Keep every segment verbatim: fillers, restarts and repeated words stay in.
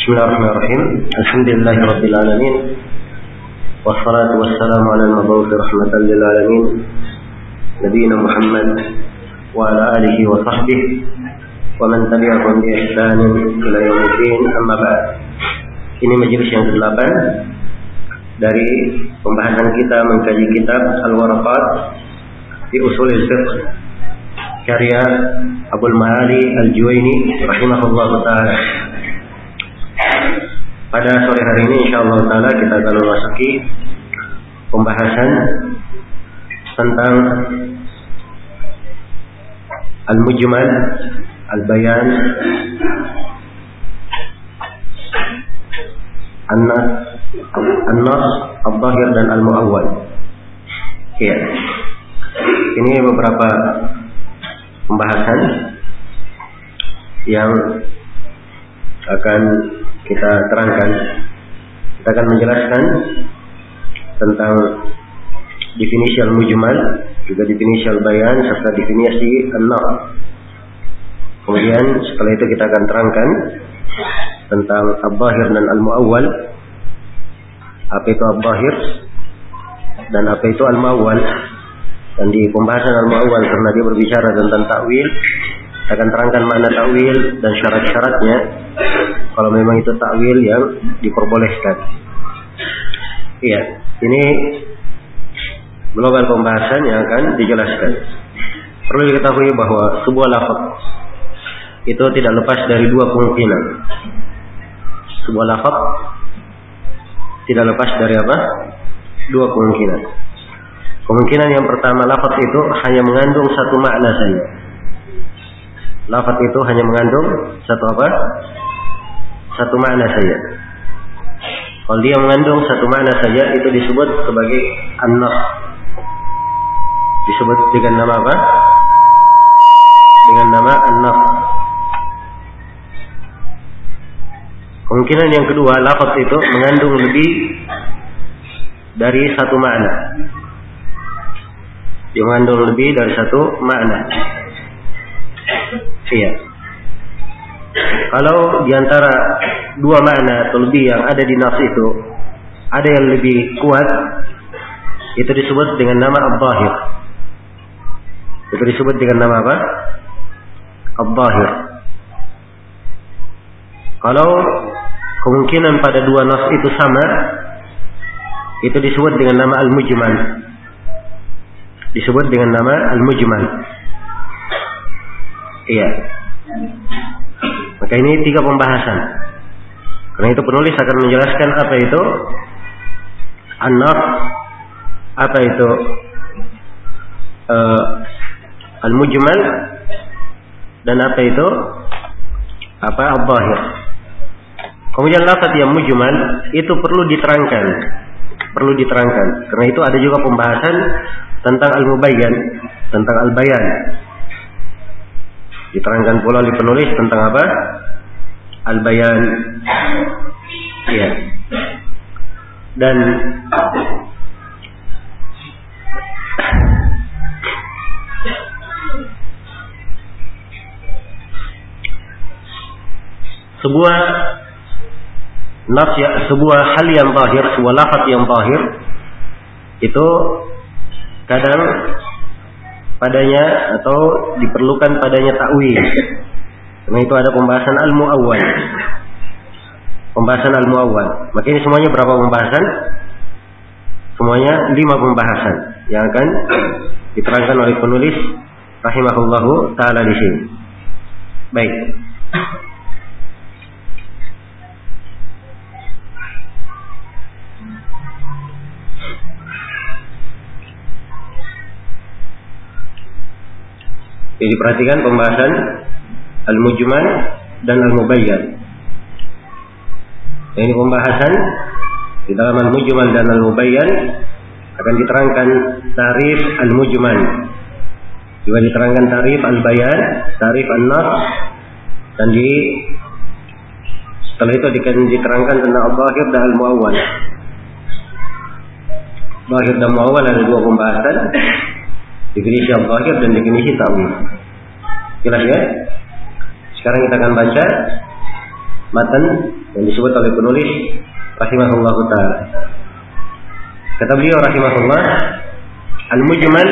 Bismillahirrahmanirrahim. Alhamdulillahirabbil alamin. Wassalatu wassalamu ala al-mab'uts rahmatan lil alamin. Nabiyina Muhammad wa ala alihi wa sahbihi wa man tabi'ahum bi ihsanin ila yaumiddin. Amma ba'd. Ini majelis yang kedelapan dari pembahasan kita mengkaji kitab Al-Waraqat fi Ushul Fiqh karya Abul Ma'ali Al-Juwaini rahimahullahu taala. Pada sore hari ini insyaallah taala kita akan memasuki pembahasan tentang Al-Mujmal, Al-Bayan, An-Nas, An-Nas, Al-Zahir dan Al-Mu'awwal. Ya. Ini beberapa pembahasan yang akan kita terangkan. Kita akan menjelaskan tentang definisi Al-Mujmal, juga definisi Al-Bayan, serta definisi An-Nas. Kemudian setelah itu kita akan terangkan tentang Al-Zahir dan Al-Mu'awwal. Apa itu Al-Zahir dan apa itu Al-Mu'awwal. Dan di pembahasan Al-Mu'awwal, karena dia berbicara tentang takwil, kita akan terangkan makna takwil dan syarat-syaratnya kalau memang itu takwil yang diperbolehkan. Iya, ini global pembahasan yang akan dijelaskan. Perlu diketahui bahwa sebuah lafaz itu tidak lepas dari dua kemungkinan. Sebuah lafaz tidak lepas dari apa? Dua kemungkinan. Kemungkinan yang pertama, lafaz itu hanya mengandung satu makna saja. Lafaz itu hanya mengandung satu apa? Satu makna saja. Kalau dia mengandung satu makna saja, itu disebut sebagai an-nas. Disebut dengan nama apa? Dengan nama an-nas. Kemungkinan yang kedua, lafaz itu mengandung lebih dari satu makna. Dia mengandung lebih dari satu makna. Iya. Kalau diantara dua makna atau lebih yang ada di nas itu ada yang lebih kuat, itu disebut dengan nama Al-Zahir. Itu disebut dengan nama apa? Al-Zahir. Kalau kemungkinan pada dua nas itu sama, itu disebut dengan nama Al-Mujmal. Disebut dengan nama Al-Mujmal. Iya. Maka ini tiga pembahasan. Karena itu penulis akan menjelaskan apa itu an-nas, apa itu uh, al-mujmal, dan apa itu apa al-zahir. Kemudian lafaz yang mujmal itu perlu diterangkan, perlu diterangkan. Karena itu ada juga pembahasan tentang al-mubayyan, tentang al-bayan. Diterangkan pula oleh penulis tentang apa? Al-Bayan. Ya. Dan sebuah nas ya, sebuah hal yang zahir, sebuah lafaz yang zahir itu kadang padanya atau diperlukan padanya takwil. Karena itu ada pembahasan al-mu'awwal. Pembahasan al-mu'awwal. Maka ini semuanya berapa pembahasan? Semuanya lima pembahasan yang akan diterangkan oleh penulis rahimahullahu taala di sini. Baik. Jadi perhatikan pembahasan Al-Mujmal dan Al-Mubayyan. Ini pembahasan di dalam Al-Mujmal dan Al-Mubayyan akan diterangkan tarif Al-Mujmal. Juga diterangkan tarif Al-Bayan, tarif An-Nas, dan di setelah itu akan diterangkan tentang Al-Zahir dan Al-Mu'awwal. Zahir dan Mu'awwal ada dua pembahasan. Definisi Al-Zahir dan definisi ta'wil. Jelas ya? Sekarang kita akan baca matan yang disebut oleh penulis rahimahullah taala. Kata beliau rahimahullah, al-mujmal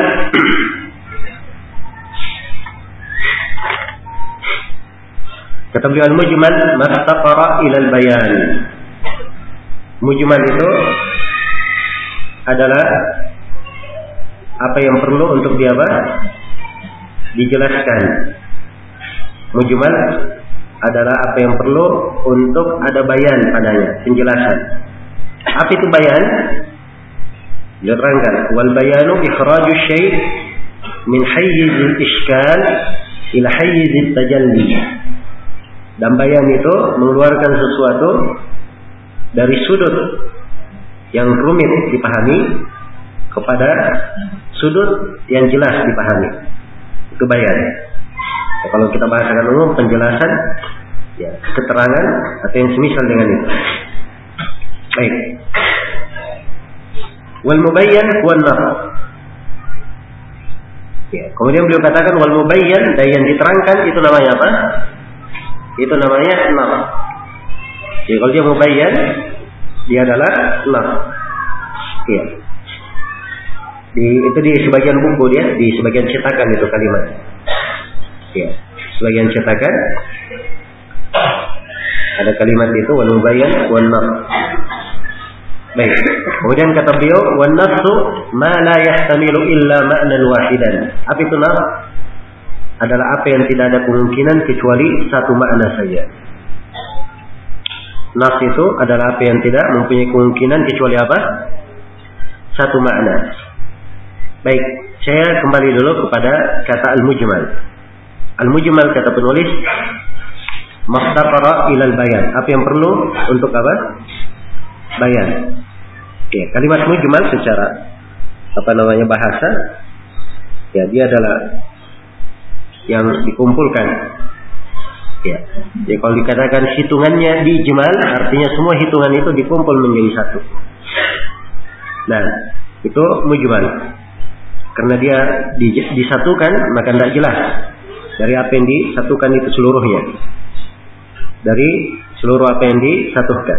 kata beliau al-mujmal mastaqara ila al-bayan. Mujmal itu adalah apa yang perlu untuk dia apa? Dijelaskan. Mujmal adalah apa yang perlu untuk ada bayan padanya, penjelasan. Apa itu bayan? Diterangkan, wal bayanu ikhraju syai' min hayyiz al-ishkal ila hayyiz al-tajalli. Dan bayan itu mengeluarkan sesuatu dari sudut yang rumit dipahami kepada sudut yang jelas dipahami. Itu bayan. Ya, kalau kita bahasakan umum, penjelasan, ya, keterangan atau yang semisal dengan itu. Baik. Wal mubayyan wan nar. Ya, kemudian beliau katakan wal mubayyan, dan yang diterangkan itu namanya apa? Itu namanya nar. Jadi kalau dia mubayyan, dia adalah nar. Ya. Di, itu di sebagian buku dia, di sebagian cetakan itu kalimat. Ya, sebagian cetakan ada kalimat itu wal mubayyan wan nar. Baik. Kemudian kata beliau wan nafsu ma la yahtamilu illa ma'nan wahidan. Apa itu nar? Adalah apa yang tidak ada kemungkinan kecuali satu makna saja. Nas itu adalah apa yang tidak mempunyai kemungkinan kecuali apa? Satu makna. Baik, saya kembali dulu kepada kata al-mujmal. Al-mujmal kata penulis maqtaqara ilal bayan. Apa yang perlu untuk apa? Bayan. Ya, kalimat mujmal secara apa namanya bahasa, ya dia adalah yang dikumpulkan. Ya. Jadi kalau dikatakan hitungannya dijmal, artinya semua hitungan itu dikumpul menjadi satu. Nah, itu mujmal. Karena dia disatukan, maka tidak jelas dari apa yang disatukan itu seluruhnya. Dari seluruh apa yang disatukan.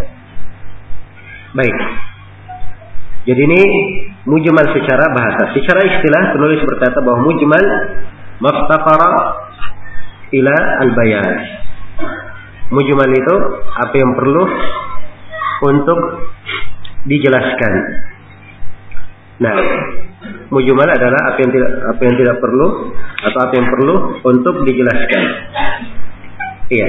Baik. Jadi ini mujmal secara bahasa. Secara istilah penulis berkata bahwa mujmal maftaqara ila al-bayan. Mujmal itu apa yang perlu untuk dijelaskan. Nah, mujmal adalah apa yang tidak apa yang tidak perlu atau apa yang perlu untuk dijelaskan. Iya.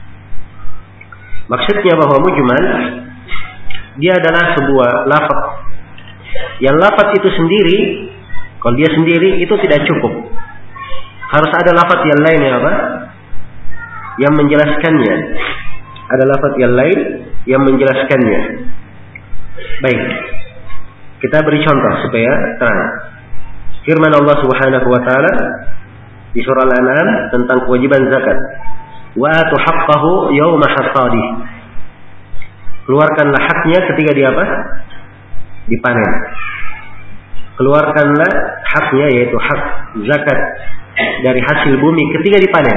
Maksudnya bahwa mujmal dia adalah sebuah lafaz. Yang lafaz itu sendiri, kalau dia sendiri itu tidak cukup. Harus ada lafaz yang lain yang apa? Yang menjelaskannya. Ada lafaz yang lain yang menjelaskannya. Baik. Kita beri contoh supaya terang. Firman Allah Subhanahu wa taala di surah Al-An'am tentang kewajiban zakat. Wa atu haqqahu yauma hasadih. Keluarkanlah haknya ketika dia apa? Dipanen. Keluarkanlah haknya, yaitu hak zakat dari hasil bumi ketika dipanen.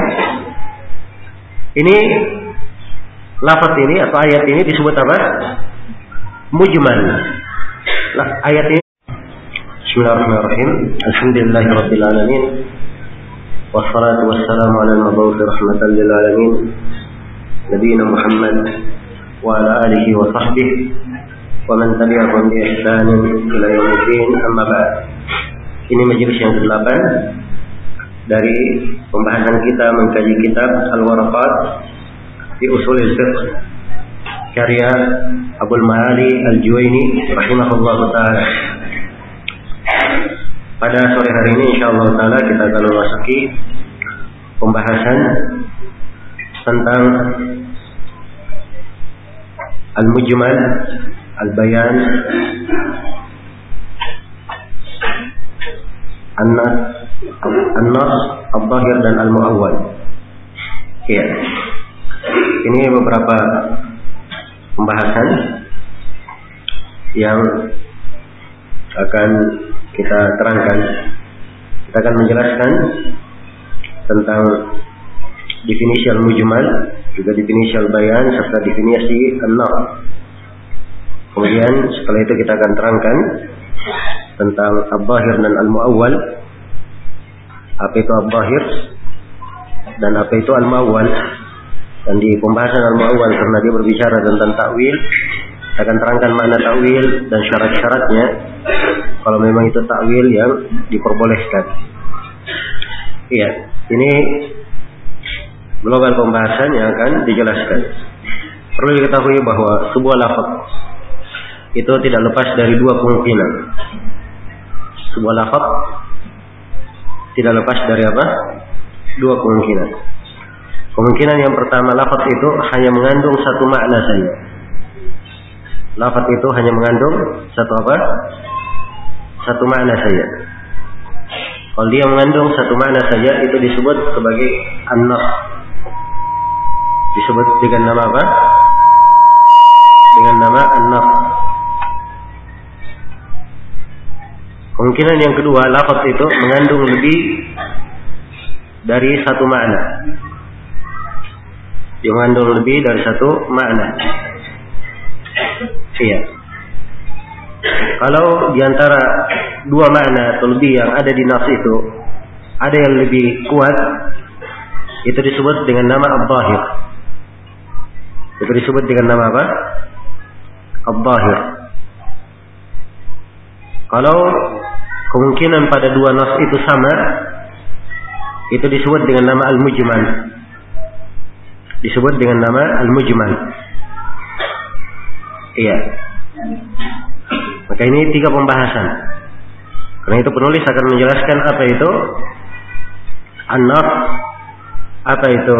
Ini lafaz ini atau ayat ini disebut apa? Mujmal. Ayat ini Bismillahirrahmanirrahim. Alhamdulillahirabbil alamin. Wassalatu wassalamu ala al-mab'uts rahmatan lil alamin. Nabiyina Muhammad wa ala alihi wa sahbihi wa man tabi'ahum bi ihsan ila yaumiddin, amma ba'd. Ini majelis yang kedelapan dari pembahasan kita mengkaji kitab Al-Waraqat fi Ushulil Fiqh karya Abul Ma'ali Al-Juwaini rahimahullah ta'ala. Pada sore hari ini insyaallah ta'ala kita akan memasuki pembahasan tentang Al-Mujmal, Al-Bayan, An-Nas, An-Nas, Al-Zahir dan Al-Mu'awwal. Ya. Ini beberapa pembahasan yang akan kita terangkan. Kita akan menjelaskan tentang definisi al-mujmal juga definisi al-bayan serta definisi an-nas. Kemudian setelah itu kita akan terangkan tentang al-zahir dan al-mu'awwal. Apa itu al-zahir dan apa itu al-mu'awwal. Dan di pembahasan al-mu'awwal karena dia berbicara tentang takwil, kita akan terangkan makna takwil dan syarat-syaratnya kalau memang itu takwil yang diperbolehkan. Iya, ini global pembahasan yang akan dijelaskan. Perlu diketahui bahwa sebuah lafaz itu tidak lepas dari dua kemungkinan. Sebuah lafaz tidak lepas dari apa? Dua kemungkinan. Kemungkinan yang pertama, lafaz itu hanya mengandung satu makna saja. Lafaz itu hanya mengandung satu apa? Satu makna saja. Kalau dia mengandung satu makna saja, itu disebut sebagai an-nas. Disebut dengan nama apa? Dengan nama an-nas. Kemungkinan yang kedua, lafaz itu mengandung lebih dari satu makna. Dia mengandung lebih dari satu makna. Iya. Kalau diantara dua makna atau lebih yang ada di nas itu ada yang lebih kuat, itu disebut dengan nama al-zahir. Itu disebut dengan nama apa? Al-zahir. Kalau kemungkinan pada dua nas itu sama, itu disebut dengan nama al-mujmal. Disebut dengan nama al-mujmal. Iya. Maka ini tiga pembahasan. Karena itu penulis akan menjelaskan apa itu an-nas, apa itu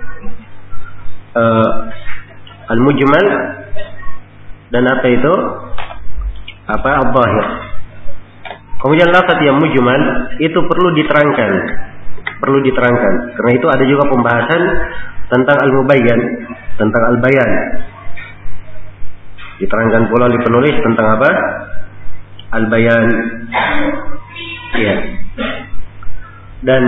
uh, al-mujmal, dan apa itu apa al-zahir. Kemudian lafaz yang mujmal itu perlu diterangkan, perlu diterangkan. Karena itu ada juga pembahasan tentang al-mubayyan, tentang al-bayan. Diterangkan pula oleh penulis tentang apa? Al-bayan. Ya. Dan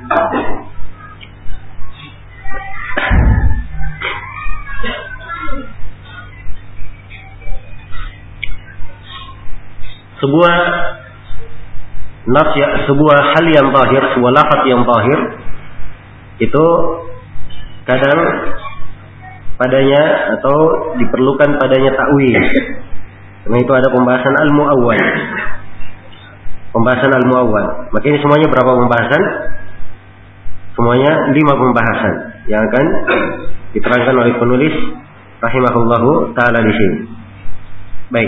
sebuah nas ya, sebuah hal yang zahir, sebuah lafaz yang zahir itu kadang padanya atau diperlukan padanya takwil. Karena itu ada pembahasan al-mu'awwal. Pembahasan al-mu'awwal. Maka ini semuanya berapa pembahasan? Semuanya lima pembahasan yang akan diterangkan oleh penulis rahimahullahu taala di sini. Baik.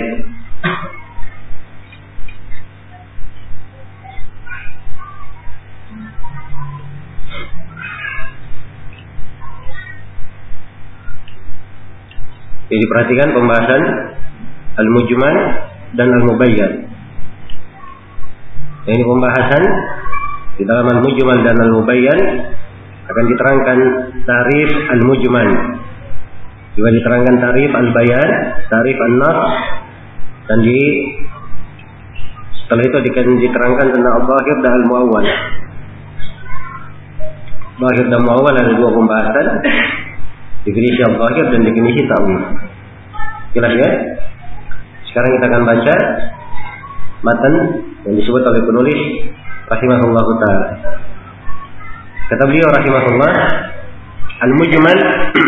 Jadi perhatikan pembahasan al-mujmal dan al-mubayyan. Ini pembahasan di dalam al-mujmal dan al-mubayyan akan diterangkan tarif al-mujmal, juga diterangkan tarif al-bayan, tarif an-nas, dan di setelah itu diterangkan tentang al-zahir dan al-mu'awwal. Zahir dan mu'awwal ada dua pembahasan. Definisi al-zahir dan definisi ta'wil. Jelas ya? Sekarang kita akan baca matan yang disebut oleh penulis rahimahullahu ta'ala. Kata beliau rahimahullah, al-mujmal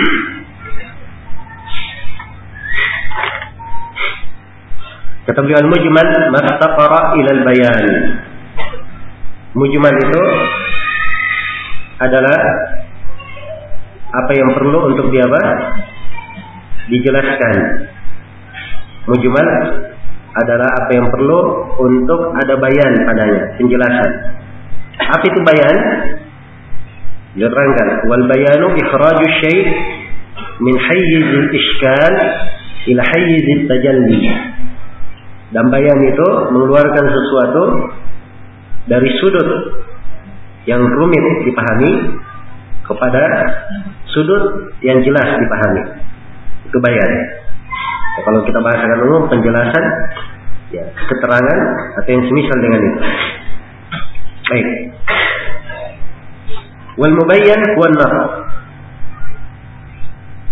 kata beliau al-mujmal mastaqara ila al-bayan. Mujmal itu adalah apa yang perlu untuk dia apa? Dijelaskan. Mujmal adalah apa yang perlu untuk ada bayan padanya, penjelasan. Apa itu bayan? Diterangkan, wal bayanu ikhraju syai' min hayyiz al-ishkal ila hayyiz al-tajalli. Dan bayan itu mengeluarkan sesuatu dari sudut yang rumit dipahami kepada sudut yang jelas dipahami. Itu bayan. Ya, kalau kita bahasakan umum, penjelasan, ya, keterangan atau yang semisal dengan itu. Baik. Wal mubayyan huwa an-nas.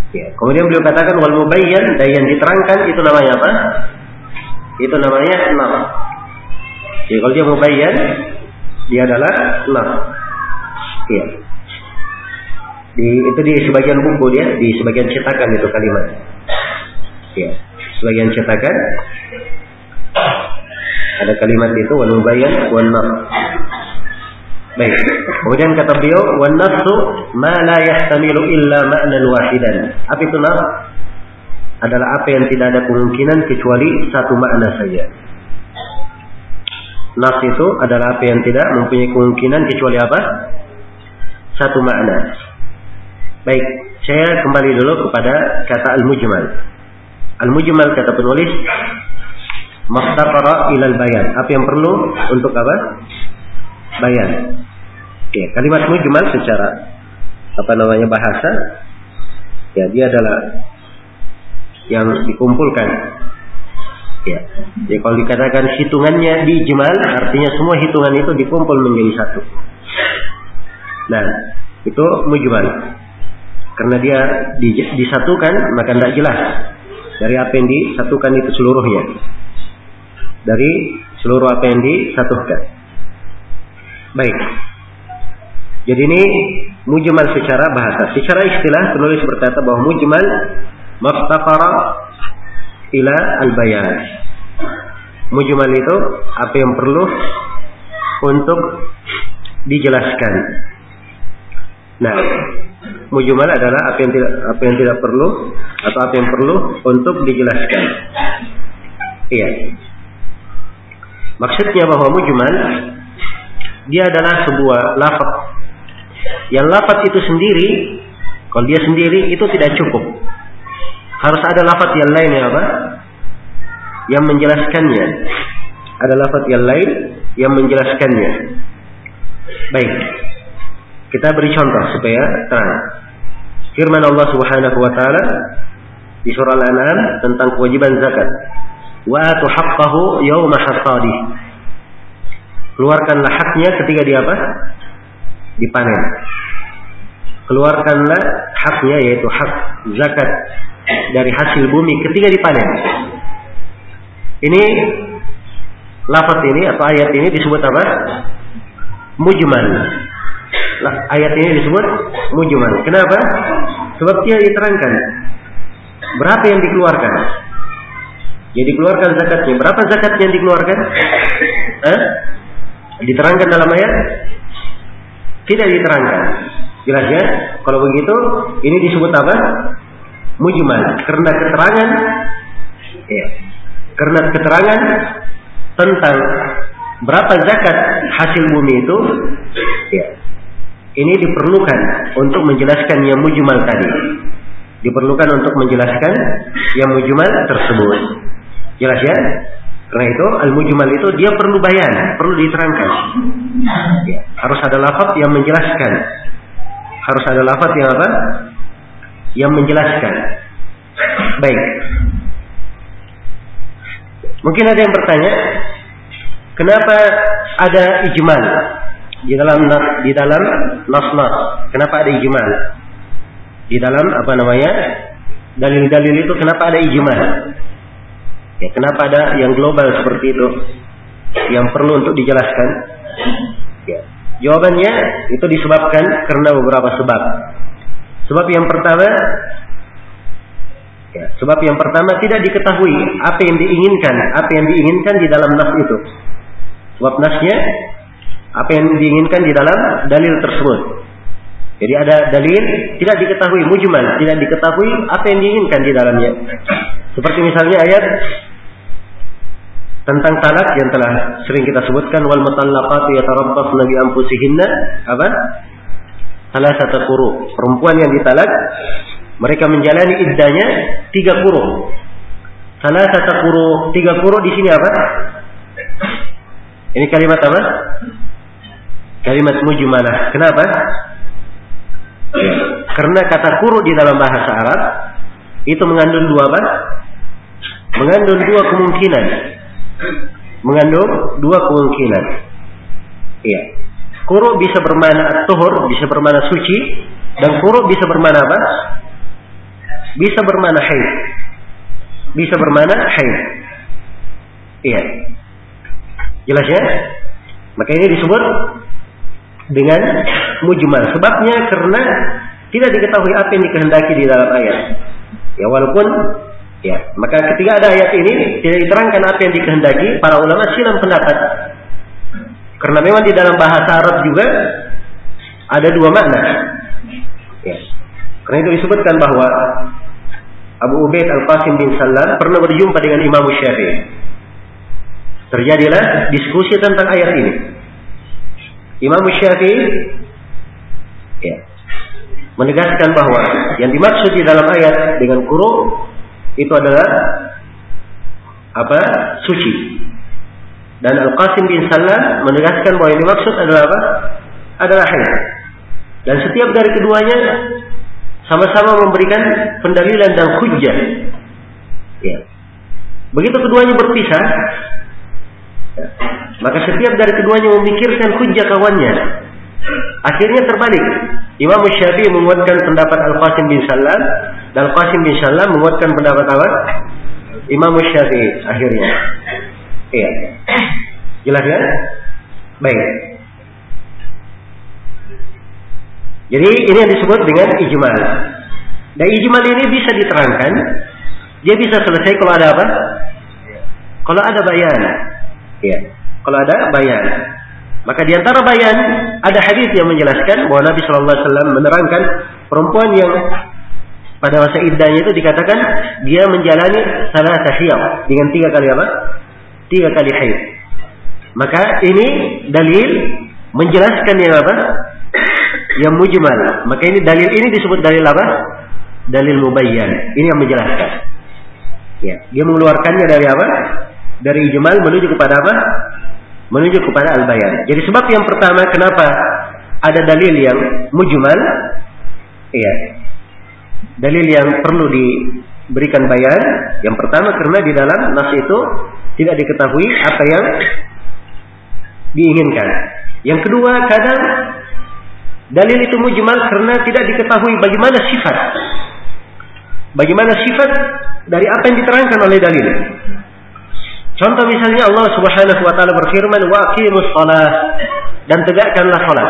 Ya, kemudian beliau katakan wal mubayyan, dan yang diterangkan itu namanya apa? Itu namanya nas. Jadi kalau dia mubayyan, dia adalah nas. Ya. Di, itu di sebagian buku dia, di sebagian cetakan itu kalimat. Ya, sebagian cetakan ada kalimat itu wal mubayyan wan nas. Baik. Kemudian kata beliau wan nasu ma la yahtamilu illa ma'nan wahidan. Apa itu nas? Adalah apa yang tidak ada kemungkinan kecuali satu makna saja. Nas itu adalah apa yang tidak mempunyai kemungkinan kecuali apa? Satu makna. Baik, saya kembali dulu kepada kata al-mujmal. Al-mujmal kata penulis mastaqara ilal bayan. Apa yang perlu untuk apa? Bayan. Oke, kalimat mujmal secara apa namanya bahasa, ya dia adalah yang dikumpulkan. Ya, jadi kalau dikatakan hitungannya dijmal, artinya semua hitungan itu dikumpul menjadi satu. Nah, itu mujmal. Karena dia disatukan, maka tidak jelas dari apa yang disatukan itu seluruhnya. Dari seluruh apa yang disatukan. Baik. Jadi ini mujmal secara bahasa. Secara istilah penulis berkata bahwa mujmal maftaqara ila al-bayan. Mujmal itu apa yang perlu untuk dijelaskan. Nah, mujmal adalah apa yang tidak apa yang tidak perlu atau apa yang perlu untuk dijelaskan. Iya. Maksudnya bahwa mujmal dia adalah sebuah lafaz. Yang lafaz itu sendiri, kalau dia sendiri itu tidak cukup. Harus ada lafaz yang lain yang apa? Yang menjelaskannya. Ada lafaz yang lain yang menjelaskannya. Baik. Kita beri contoh supaya terang. Firman Allah Subhanahu wa taala di surah Al-An'am tentang kewajiban zakat. Wa atu haqqahu yauma hasadih. Keluarkanlah haknya ketika dia apa? Dipanen. Keluarkanlah haknya, yaitu hak zakat dari hasil bumi ketika dipanen. Ini lafaz ini atau ayat ini disebut apa? Mujmal. Ayat ini disebut mujmal. Kenapa? Sebab dia diterangkan berapa yang dikeluarkan. Jadi dikeluarkan zakatnya. Berapa zakat yang dikeluarkan? Eh? Diterangkan dalam ayat? Tidak diterangkan. Jelas ya? Kalau begitu, ini disebut apa? Mujmal. Karena keterangan, ya, karena keterangan tentang berapa zakat hasil bumi itu, ya, ini diperlukan untuk menjelaskan yang mujmal tadi. Diperlukan untuk menjelaskan yang mujmal tersebut. Jelas ya? Karena itu al-mujmal itu dia perlu bayan, perlu diterangkan. Ya, harus ada lafaz yang menjelaskan. Harus ada lafaz yang apa? Yang menjelaskan. Baik. Mungkin ada yang bertanya, kenapa ada ijmal di dalam di dalam nas-nas? Kenapa ada ijmal? Di dalam apa namanya? Dalil-dalil itu kenapa ada ijmal? Ya, kenapa ada yang global seperti itu yang perlu untuk dijelaskan? Ya, jawabannya itu disebabkan karena beberapa sebab. Sebab yang pertama, ya, sebab yang pertama tidak diketahui apa yang diinginkan, apa yang diinginkan di dalam nas itu. Sebab nasnya apa yang diinginkan di dalam dalil tersebut. Jadi ada dalil tidak diketahui, mujmal, tidak diketahui apa yang diinginkan di dalamnya. Seperti misalnya ayat tentang talak yang telah sering kita sebutkan, wal mutallaqatu yatarabbasna bi anfusihinna apa? Salasata quru. Perempuan yang ditalak mereka menjalani iddahnya tiga quru. Salasata quru, tiga quru di sini apa? Ini kalimat apa? Kalimat mujmalah. Kenapa? Ya, karena kata quru di dalam bahasa Arab itu mengandung dua apa? Mengandung dua kemungkinan. Mengandung dua kemungkinan. Iya. Quru bisa bermakna at-tuhur, bisa bermakna suci, dan quru bisa bermakna apa? bisa bermakna haid. Bisa bermakna haid. Iya. Jelas ya? Maka ini disebut dengan mujmal. Sebabnya karena tidak diketahui apa yang dikehendaki di dalam ayat. Ya walaupun ya, maka ketika ada ayat ini tidak diterangkan apa yang dikehendaki, para ulama silang pendapat. Karena memang di dalam bahasa Arab juga ada dua makna. Ya. Karena itu disebutkan bahwa Abu Ubaid Al-Qasim bin Sallam pernah berjumpa dengan Imam Syafi'i. Terjadilah diskusi tentang ayat ini. Imam Syafi'i ya, menegaskan bahwa yang dimaksud di dalam ayat dengan kuru itu adalah apa? Suci. Dan Al-Qasim bin Sallam menegaskan bahwa yang dimaksud adalah apa? Adalah haid. Dan setiap dari keduanya sama-sama memberikan pendalilan dan hujjah. Ya. Begitu keduanya berpisah, ya, maka setiap dari keduanya memikirkan hujjah kawannya. Akhirnya terbalik. Imam Syafi'i menguatkan pendapat Al-Qasim bin Sallam, dan Al-Qasim bin Sallam menguatkan pendapat apa? Imam Syafi'i akhirnya. Iya. Jelas ya? Baik. Jadi ini yang disebut dengan ijmal. Dan ijmal ini bisa diterangkan, dia bisa selesai kalau ada apa? Kalau ada bayan. Ya. Kalau ada bayan. Maka di antara bayan ada hadis yang menjelaskan bahwa Nabi Shallallahu Alaihi Wasallam menerangkan perempuan yang pada masa iddahnya itu dikatakan dia menjalani salah tahiyah dengan tiga kali apa? Tiga kali haid. Maka ini dalil menjelaskan yang apa? Yang mujmal. Maka ini dalil ini disebut dalil apa? Dalil mubayyan. Ini yang menjelaskan. Ya, dia mengeluarkannya dari apa? Dari ijmal menuju kepada apa? Menuju kepada al-bayan. Jadi sebab yang pertama kenapa ada dalil yang mujmal? Iya. Dalil yang perlu diberikan bayan. Yang pertama karena di dalam nas itu tidak diketahui apa yang diinginkan. Yang kedua kadang dalil itu mujmal karena tidak diketahui bagaimana sifat. Bagaimana sifat dari apa yang diterangkan oleh dalil. Contoh misalnya Allah Subhanahu wa taala berfirman wa aqimus shalah dan tegakkanlah salat.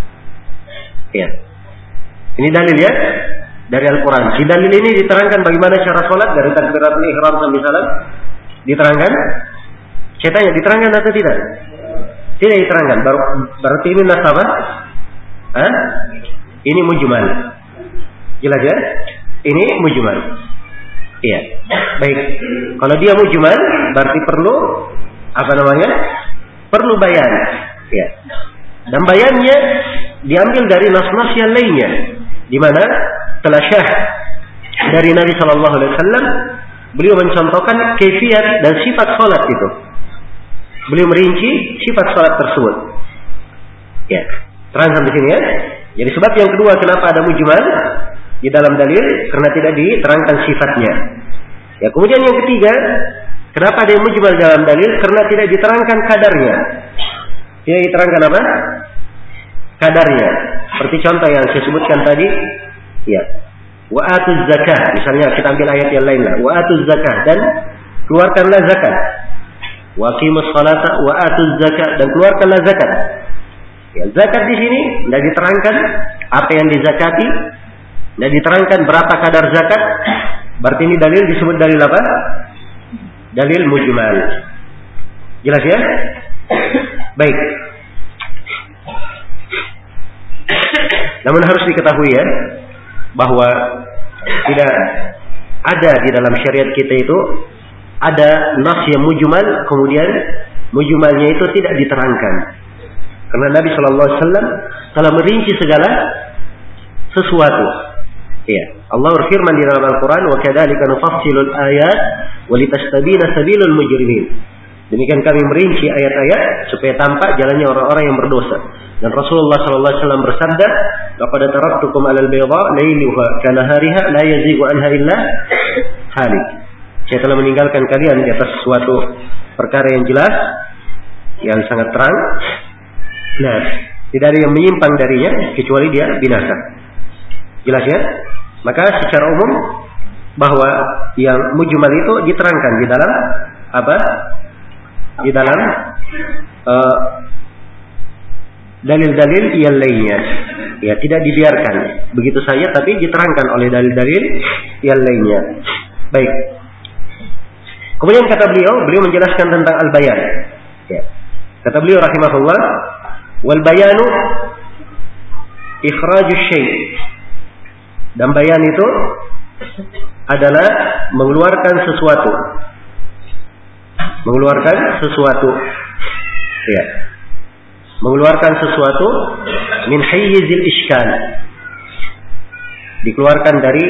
Ya. Ini dalil ya dari Al-Qur'an. Di dalil ini diterangkan bagaimana cara salat dari takbiratul ihram sampai salam. Diterangkan? Saya tanya, diterangkan atau tidak? Tidak diterangkan. Berarti ini nas apa? Hah? Ini mujmal. Jelas ya? Ini mujmal. Iya. Baik. Kalau dia mujmal, berarti perlu apa namanya? Perlu bayan. Ya. Dan bayannya diambil dari nas-nas yang lainnya, di mana telah syah dari Nabi Shallallahu Alaihi Wasallam, beliau mencontohkan kaifiat dan sifat salat itu. Beliau merinci sifat salat tersebut. Ya. Terangkan di sini ya. Jadi sebab yang kedua kenapa ada mujmal di dalam dalil karena tidak diterangkan sifatnya. Ya, kemudian yang ketiga, kenapa ada yang mujmal dalam dalil karena tidak diterangkan kadarnya. Tidak diterangkan apa? Kadarnya. Seperti contoh yang saya sebutkan tadi, ya. Wa atuz zakah, misalnya kita ambil ayat yang lain lah. Wa atuz zakah dan keluarkanlah zakat. Wa aqimus salata wa atuz zakah dan keluarkanlah zakat. Ya, zakat di sini tidak diterangkan apa yang dizakati, tidak diterangkan berapa kadar zakat. Berarti ini dalil disebut dalil apa? Dalil mujmal. Jelas ya? Baik. Namun harus diketahui ya bahwa tidak ada di dalam syariat kita itu ada nas yang mujmal kemudian mujmalnya itu tidak diterangkan. Karena Nabi Shallallahu Alaihi Wasallam telah merinci segala sesuatu. Ya, Allah berfirman di dalam Al-Quran, "Wa kadzalika nufassilul ayat wa litastabina sabilul mujrimin." Demikian kami merinci ayat-ayat supaya tampak jalannya orang-orang yang berdosa. Dan Rasulullah Shallallahu Alaihi Wasallam bersabda, "Laqad taraktukum 'alal bayda lailuha kanahariha la yazighu anha illa halik." Saya telah meninggalkan kalian di atas suatu perkara yang jelas, yang sangat terang. Nah, tidak ada yang menyimpang darinya kecuali dia binasa. Jelas ya? Maka secara umum bahwa yang mujmal itu diterangkan di dalam apa? Di dalam uh, dalil-dalil yang lainnya. Ya, tidak dibiarkan begitu saja, tapi diterangkan oleh dalil-dalil yang lainnya. Baik. Kemudian kata beliau, beliau menjelaskan tentang al-bayan. Ya. Kata beliau rahimahullah, wal bayanu ikhrajus syai'. Dan bayan itu adalah mengeluarkan sesuatu. Mengeluarkan sesuatu. Ya. Mengeluarkan sesuatu min hayyizil iskal. Dikeluarkan dari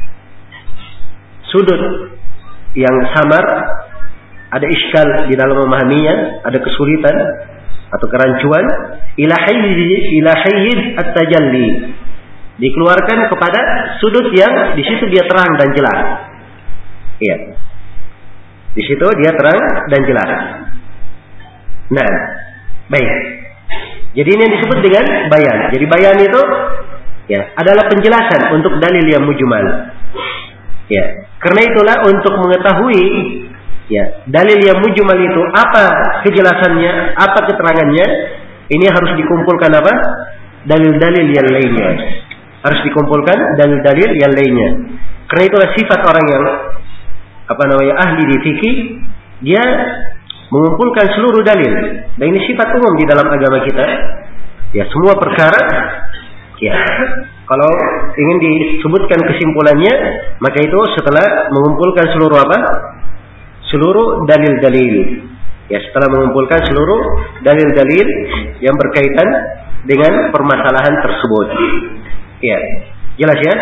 sudut yang samar, ada iskal di dalam memahaminya, ada kesulitan atau kerancuan, ila hayyiz ila hayyiz at-tajalli. Dikeluarkan kepada sudut yang di situ dia terang dan jelas. Iya. Di situ dia terang dan jelas. Nah, baik. Jadi ini yang disebut dengan bayan. Jadi bayan itu ya adalah penjelasan untuk dalil yang mujmal. Ya, karena itulah untuk mengetahui ya dalil yang mujmal itu apa kejelasannya, apa keterangannya, ini harus dikumpulkan apa? Dalil-dalil yang lainnya. Harus dikumpulkan dalil-dalil yang lainnya. Karena itulah sifat orang yang apa namanya ahli di fikih, dia mengumpulkan seluruh dalil. Dan ini sifat umum di dalam agama kita. Ya, semua perkara ya kalau ingin disebutkan kesimpulannya, maka itu setelah mengumpulkan seluruh apa? Seluruh dalil-dalil. Ya, setelah mengumpulkan seluruh dalil-dalil yang berkaitan dengan permasalahan tersebut. Ya, jelas ya?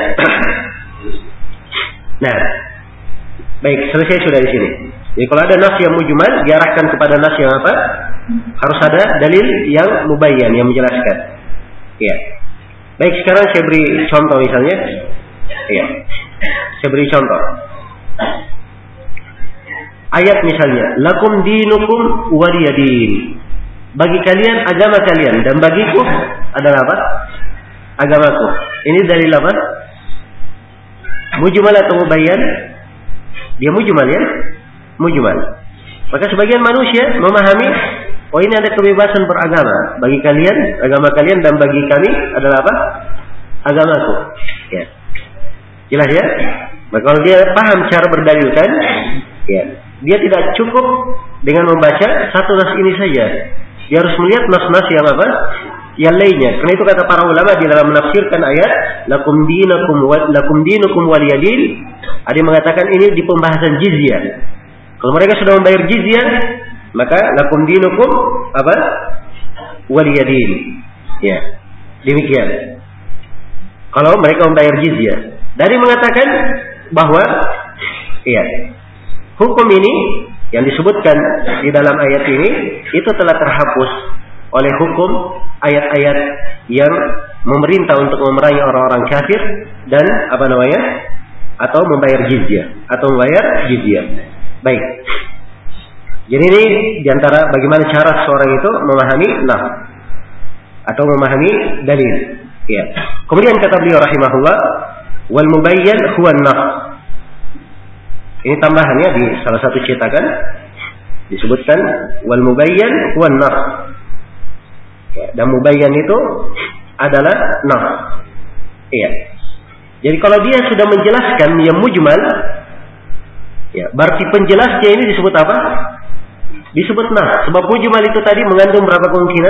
Nah, baik, selesai sudah di sini. Jadi kalau ada nas yang mujmal, diarahkan kepada nas yang apa? Harus ada dalil yang mubayyan, yang menjelaskan. Ya. Baik, sekarang saya beri contoh misalnya. Ya. Saya beri contoh. Ayat misalnya, lakum dinukum waliyadin. Bagi kalian agama kalian dan bagiku adalah apa? Agamaku. Ini dalil apa? Mujmal atau mubayyan? Dia mujmal ya? Mujmal. Maka sebagian manusia memahami, oh ini ada kebebasan beragama. Bagi kalian, agama kalian, dan bagi kami adalah apa? Agamaku. Ya. Jelas ya? Maka kalau dia paham cara berdalilkan, ya, dia tidak cukup dengan membaca satu nas ini saja. Dia harus melihat nas-nas yang apa? Yang lainnya. Karena itu kata para ulama di dalam menafsirkan ayat lakum dinukum lakum dinukum waliyadin, ada yang mengatakan ini di pembahasan jizyah. Kalau mereka sudah membayar jizyah, maka lakum dinukum apa? Waliyadin. Ya. Demikian. Kalau mereka membayar jizyah. Dari mengatakan bahwa iya, hukum ini yang disebutkan di dalam ayat ini itu telah terhapus oleh hukum ayat-ayat yang memerintah untuk memerangi orang-orang kafir dan apa namanya? Atau membayar jizyah atau membayar jizyah. Baik. Jadi ini diantara bagaimana cara seorang itu memahami nah atau memahami dalil. Ya. Kemudian kata beliau rahimahullah, wal mubayyan huwa an-nas. Ini tambahannya di salah satu cetakan disebutkan wal mubayyan huwa an-nas. Ya, dan mubayyan itu adalah nas. Iya. Jadi kalau dia sudah menjelaskan yang mujmal, ya, berarti penjelasnya ini disebut apa? Disebut nas. Sebab mujmal itu tadi mengandung berapa kemungkinan?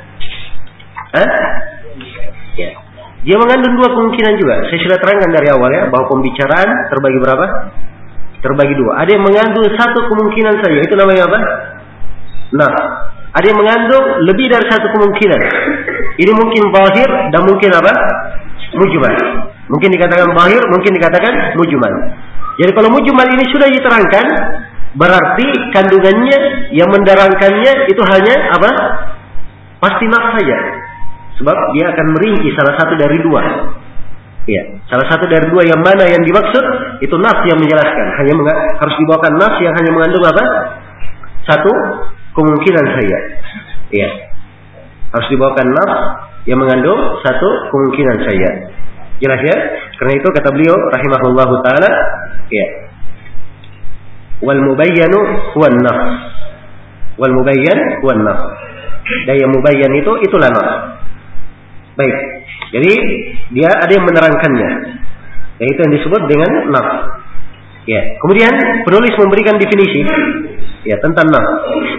Hah? Ya. Dia mengandung dua kemungkinan juga. Saya sudah terangkan dari awal ya, bahwa pembicaraan terbagi berapa? Terbagi dua. Ada yang mengandung satu kemungkinan saja. Itu namanya apa? Nah, ada yang mengandung lebih dari satu kemungkinan. Ini mungkin zahir dan mungkin apa? Mujmal. Mungkin dikatakan zahir, mungkin dikatakan mujmal. Jadi kalau mujmal ini sudah diterangkan, berarti kandungannya yang mendarangkannya itu hanya apa? Pasti nas saja. Sebab dia akan merinci salah satu dari dua. Ya, salah satu dari dua yang mana yang dimaksud itu nas yang menjelaskan. Hanya meng- harus dibawakan nas yang hanya mengandung apa? Satu kemungkinan saja. Ya, harus dibawakan nas yang mengandung satu kemungkinan saja. Jelas ya? Karena itu kata beliau rahimahullahu taala, ya. Wal mubayyanu huwa an-nas. Wal mubayyan huwa an-nas. Dan yang mubayyan itu itulah nas. Baik. Jadi dia ada yang menerangkannya. Yaitu yang disebut dengan nas. Ya. Kemudian penulis memberikan definisi ya tentang nas.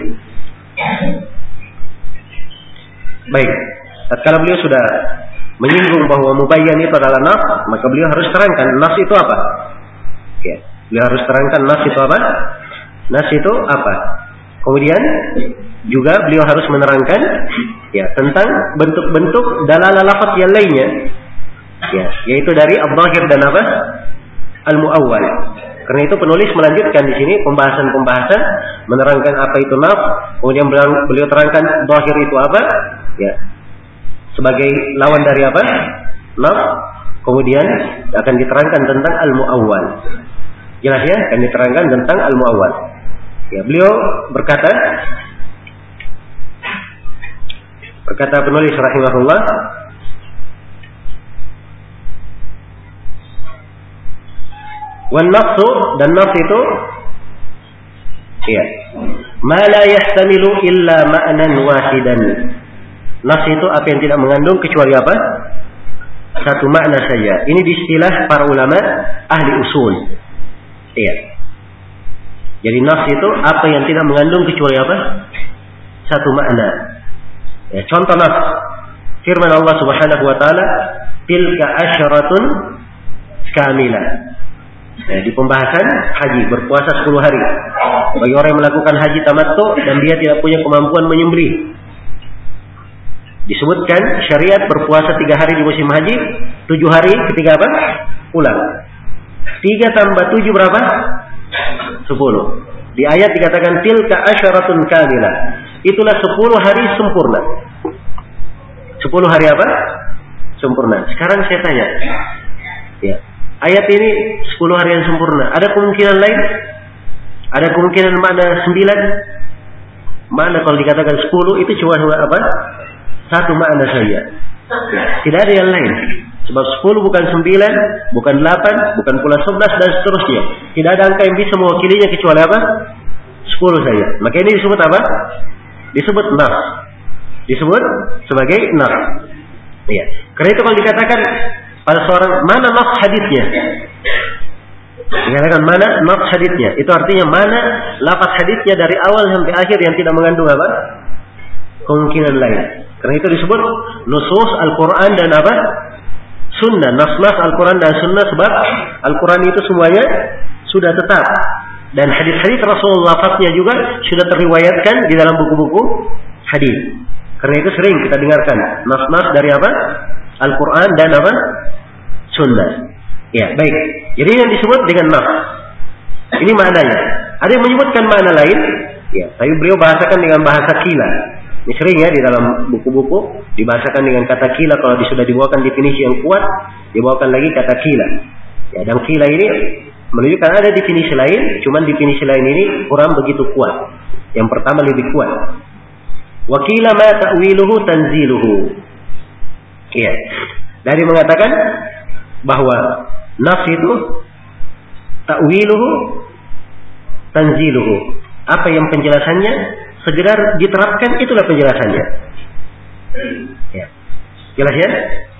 Baik. Tatkala beliau sudah menyinggung bahwa mubayyan itu adalah nas, maka beliau harus terangkan nas itu apa. Ya. Beliau harus terangkan nas itu apa? Nas itu apa? Kemudian juga beliau harus menerangkan ya tentang bentuk-bentuk dalalah lafaz yang lainnya. Ya, yaitu dari al-zahir dan apa? Al-muawwal. Karena itu penulis melanjutkan di sini pembahasan-pembahasan menerangkan apa itu nas, kemudian beliau terangkan zahir itu apa? Ya. Sebagai lawan dari apa? Nas. Kemudian akan diterangkan tentang al-muawwal. Jelas ya, akan diterangkan tentang al-muawwal. Ya, beliau berkata berkata penulis rahimahullah, wan nafsu, dan nafs itu ya, ma la yahtamilu illa ma'nan wahidan. Nafs itu apa yang tidak mengandung kecuali apa? Satu makna saja. Ini istilah para ulama ahli usul. Iya. Jadi nafs itu apa yang tidak mengandung kecuali apa? Satu makna. Ya, contoh nafs. Firman Allah Subhanahu wa taala, "Tilka asyaratun kamilah." Ya, di pembahasan haji, berpuasa sepuluh hari. Bagi orang yang melakukan haji tamattu dan dia tidak punya kemampuan menyembelih. Disebutkan syariat berpuasa tiga hari di musim haji, tujuh hari ketika apa? Pulang. Tiga tambah tujuh berapa? Sepuluh. Di ayat dikatakan tilka asyaratun kamilah. Itulah sepuluh hari sempurna. Sepuluh hari apa? Sempurna. Sekarang saya tanya. Ya. Ayat ini sepuluh hari yang sempurna. Ada kemungkinan lain? Ada kemungkinan mana sembilan? Mana kalau dikatakan sepuluh itu cuma apa? Satu makna saja. Tidak ada yang lain. Sebab sepuluh bukan sembilan, bukan delapan, bukan pula sebelas dan seterusnya. Tidak ada angka yang bisa mewakilinya kecuali apa? Sepuluh saja. Maka ini disebut apa? Disebut nas. Disebut sebagai nas. Ya. Karena itu kalau dikatakan pada seorang, mana nas hadisnya? Dikatakan mana nas hadisnya? Itu artinya mana lafaz hadisnya dari awal sampai akhir yang tidak mengandung apa? Kemungkinan lain. Karena itu disebut nusus Al-Quran dan apa? Sunnah. Nas-nas Al-Quran dan Sunnah, sebab Al-Quran itu semuanya sudah tetap. Dan hadis-hadis Rasulullah lafaznya juga sudah teriwayatkan di dalam buku-buku hadis. Karena itu sering kita dengarkan nas-nas dari apa? Al-Quran dan apa? Sunnah. Ya, baik. Jadi yang disebut dengan nas. Ini maknanya. Ada yang menyebutkan makna lain. Ya, tapi beliau bahasakan dengan bahasa kila. Ini sering ya di dalam buku-buku dibahasakan dengan kata kila. Kalau sudah dibawakan definisi yang kuat, dibawakan lagi kata kila. Ya, dan kila ini menunjukkan ada definisi lain, cuman definisi lain ini kurang begitu kuat. Yang pertama lebih kuat. Wa qila ma ta'wiluhu tanziluhu. Iya. Dari mengatakan bahwa nas itu ta'wiluhu tanziluhu. Apa yang penjelasannya segera diterapkan, itulah penjelasannya. Ya. Jelas ya?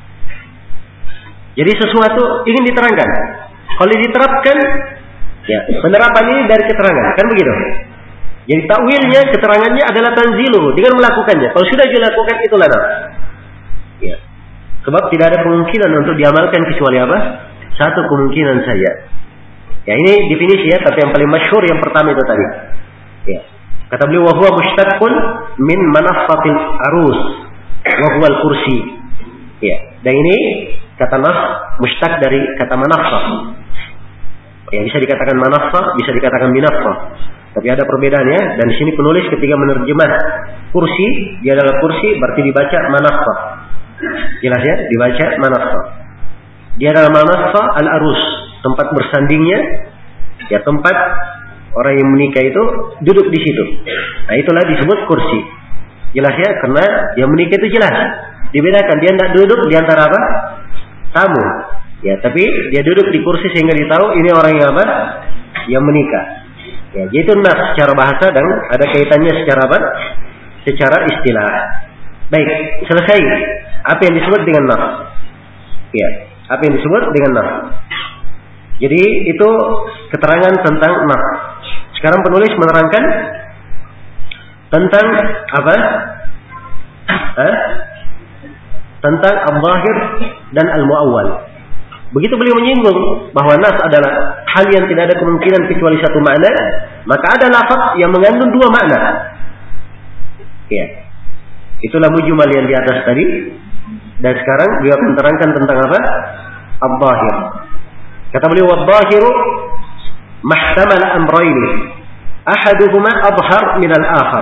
Jadi sesuatu ingin diterangkan. Kalau diterapkan, ya, penerapan ini dari keterangan, kan begitu? Jadi takwilnya, keterangannya adalah tanziluhu, dengan melakukannya. Kalau sudah dilakukan, itulah nas. Ya. Sebab tidak ada kemungkinan untuk diamalkan kecuali apa? Satu kemungkinan saja. Ya, ini definisi ya, tapi yang paling masyhur yang pertama itu tadi. Ya. Kata beliau, wa huwa mushtaqun min manaffatil arus wa huwa al-kursi. Ya, dan ini kata nas mushtaq dari kata manaffah. Ya, bisa dikatakan manaffah, bisa dikatakan minaffah. Tapi ada perbedaannya, dan di sini penulis ketika menerjemah kursi, dia adalah kursi berarti dibaca manaffah. Jelas ya, dibaca manaffah. Dia adalah manaffah al-arus, tempat bersandingnya, ya tempat orang yang menikah itu duduk di situ. Nah, itulah disebut kursi. Jelas ya, karena yang menikah itu jelas. Dibedakan, dia tidak duduk di antara apa? Tamu. Ya, tapi dia duduk di kursi sehingga ditahu ini orang yang apa? Yang menikah. Ya, jadi itu nas secara bahasa dan ada kaitannya secara apa? Secara istilah. Baik, selesai. Apa yang disebut dengan nas? Ya, apa yang disebut dengan nas? Jadi itu keterangan tentang nas. Sekarang penulis menerangkan tentang apa? Hah? Tentang al-zahir dan al-mu'awwal. Begitu beliau menyinggung bahwa nas adalah hal yang tidak ada kemungkinan kecuali satu makna, maka ada lafaz yang mengandung dua makna. Ya. Itulah mujmal yang di atas tadi. Dan sekarang beliau akan menerangkan tentang apa? Al-zahir. Kata beliau, "Al-zahiru mahtamal amrayni, ahaduhuma adhhar min al-akhar."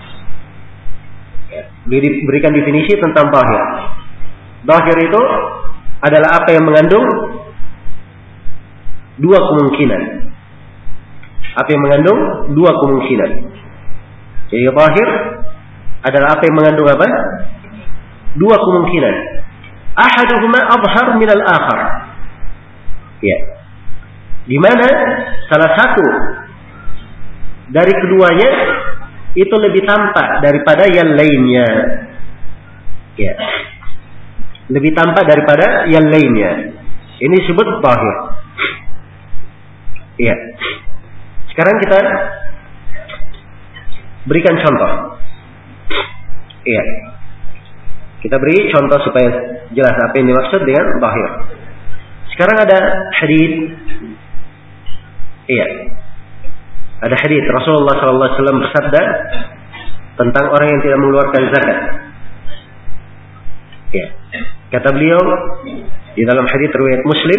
Beliau diberikan definisi tentang zahir. Zahir itu adalah apa yang mengandung dua kemungkinan. Apa yang mengandung dua kemungkinan. Jadi zahir adalah apa yang mengandung apa? Dua kemungkinan. Ahaduhuma adhhar min al-akhar. Ya. Di mana salah satu dari keduanya itu lebih tampak daripada yang lainnya. Ya. Lebih tampak daripada yang lainnya. Ini disebut zahir. Iya. Sekarang kita berikan contoh. Iya. Kita beri contoh supaya jelas apa yang dimaksud dengan zahir. Sekarang ada hadits. Iya. Ada hadits Rasulullah sallallahu alaihi wasallam bersabda tentang orang yang tidak mengeluarkan zakat. Ya. Kata beliau di dalam hadits riwayat Muslim,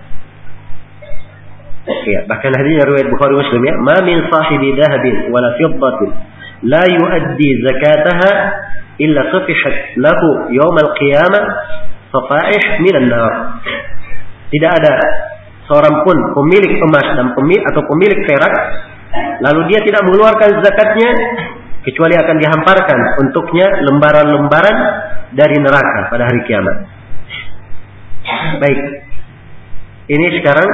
ya, bahkan hadisnya riwayat Bukhari Muslim, ya, "Ma min sahibi dhahabin wala fiddatin la yuaddi zakataha illa qufihat lahu yawm al-qiyamah fafaih minan nar." Tidak ada seorang pun pemilik emas dan pemilik atau pemilik perak lalu dia tidak mengeluarkan zakatnya kecuali akan dihamparkan untuknya lembaran-lembaran dari neraka pada hari kiamat. Baik. Ini sekarang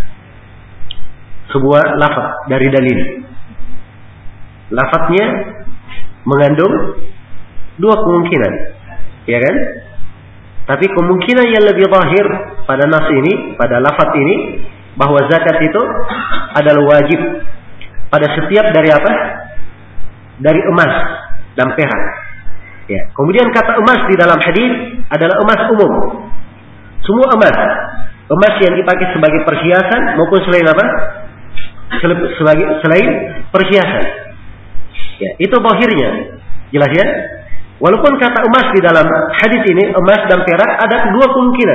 sebuah lafaz dari dalil. Lafaznya mengandung dua kemungkinan, ya kan? Tapi kemungkinan yang lebih zahir pada nas ini, pada lafaz ini, bahwa zakat itu adalah wajib pada setiap dari apa? Dari emas dan perak. Ya. Kemudian kata emas di dalam hadis adalah emas umum. Semua emas, emas yang dipakai sebagai perhiasan maupun selain apa? Sebagai selain perhiasan. Ya, itu zahirnya. Jelas ya? Walaupun kata emas di dalam hadis ini, emas dan perak, ada dua kemungkinan.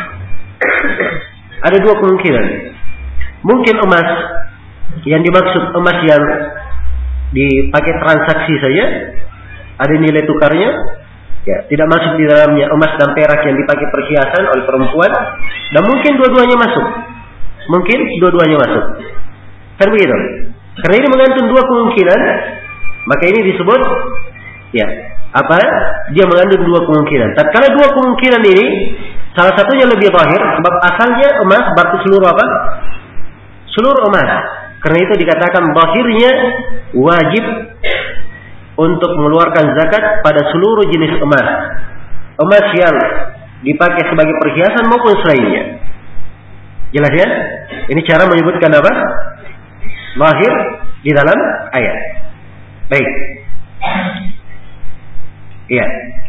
Ada dua kemungkinan. Mungkin emas yang dimaksud emas yang dipakai transaksi saja, ada nilai tukarnya, ya, tidak masuk di dalamnya emas dan perak yang dipakai perhiasan oleh perempuan, dan mungkin dua-duanya masuk. Mungkin dua-duanya masuk. Kan begitu? Karena ini mengandung dua kemungkinan, maka ini disebut, ya, apa? Dia mengandung dua kemungkinan. Tatkala dua kemungkinan ini salah satunya lebih zahir, sebab asalnya emas, berarti seluruh apa? Seluruh emas. Karena itu dikatakan zahirnya wajib untuk mengeluarkan zakat pada seluruh jenis emas. Emas yang dipakai sebagai perhiasan maupun selainnya. Jelas ya? Ini cara menyebutkan apa? Zahir di dalam ayat. Baik. Iya.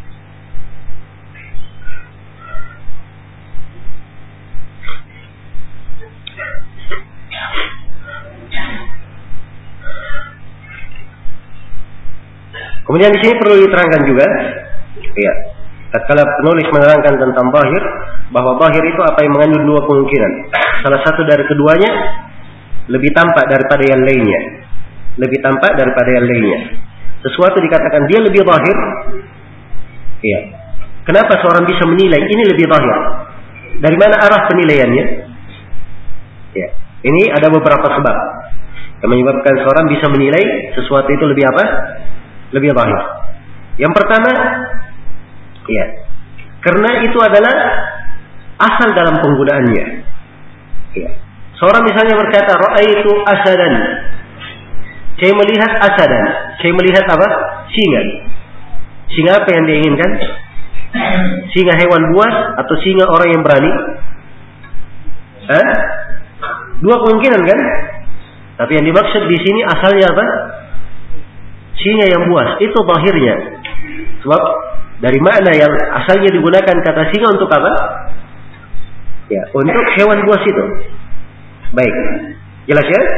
Kemudian di sini perlu diterangkan juga, ya, tatkala penulis menerangkan tentang zahir, bahwa zahir itu apa yang mengandung dua kemungkinan. Salah satu dari keduanya lebih tampak daripada yang lainnya, lebih tampak daripada yang lainnya. Sesuatu dikatakan dia lebih zahir, ya. Kenapa seorang bisa menilai ini lebih zahir? Dari mana arah penilaiannya? Ya, ini ada beberapa sebab yang menyebabkan seorang bisa menilai sesuatu itu lebih apa? Lebih zahir. Yang pertama, ya, karena itu adalah asal dalam penggunaannya. Ya. Seorang misalnya berkata, ra'aitu asadan. Saya melihat asadan. Saya melihat apa? Singa. Singa apa yang diinginkan? Singa hewan buas atau singa orang yang berani? Hah? Dua kemungkinan kan? Tapi yang dimaksud di sini asalnya apa? Singa yang buas. Itu zahirnya. Sebab dari makna yang asalnya digunakan kata singa untuk apa? Ya, untuk hewan buas itu. Baik. Jelas ya?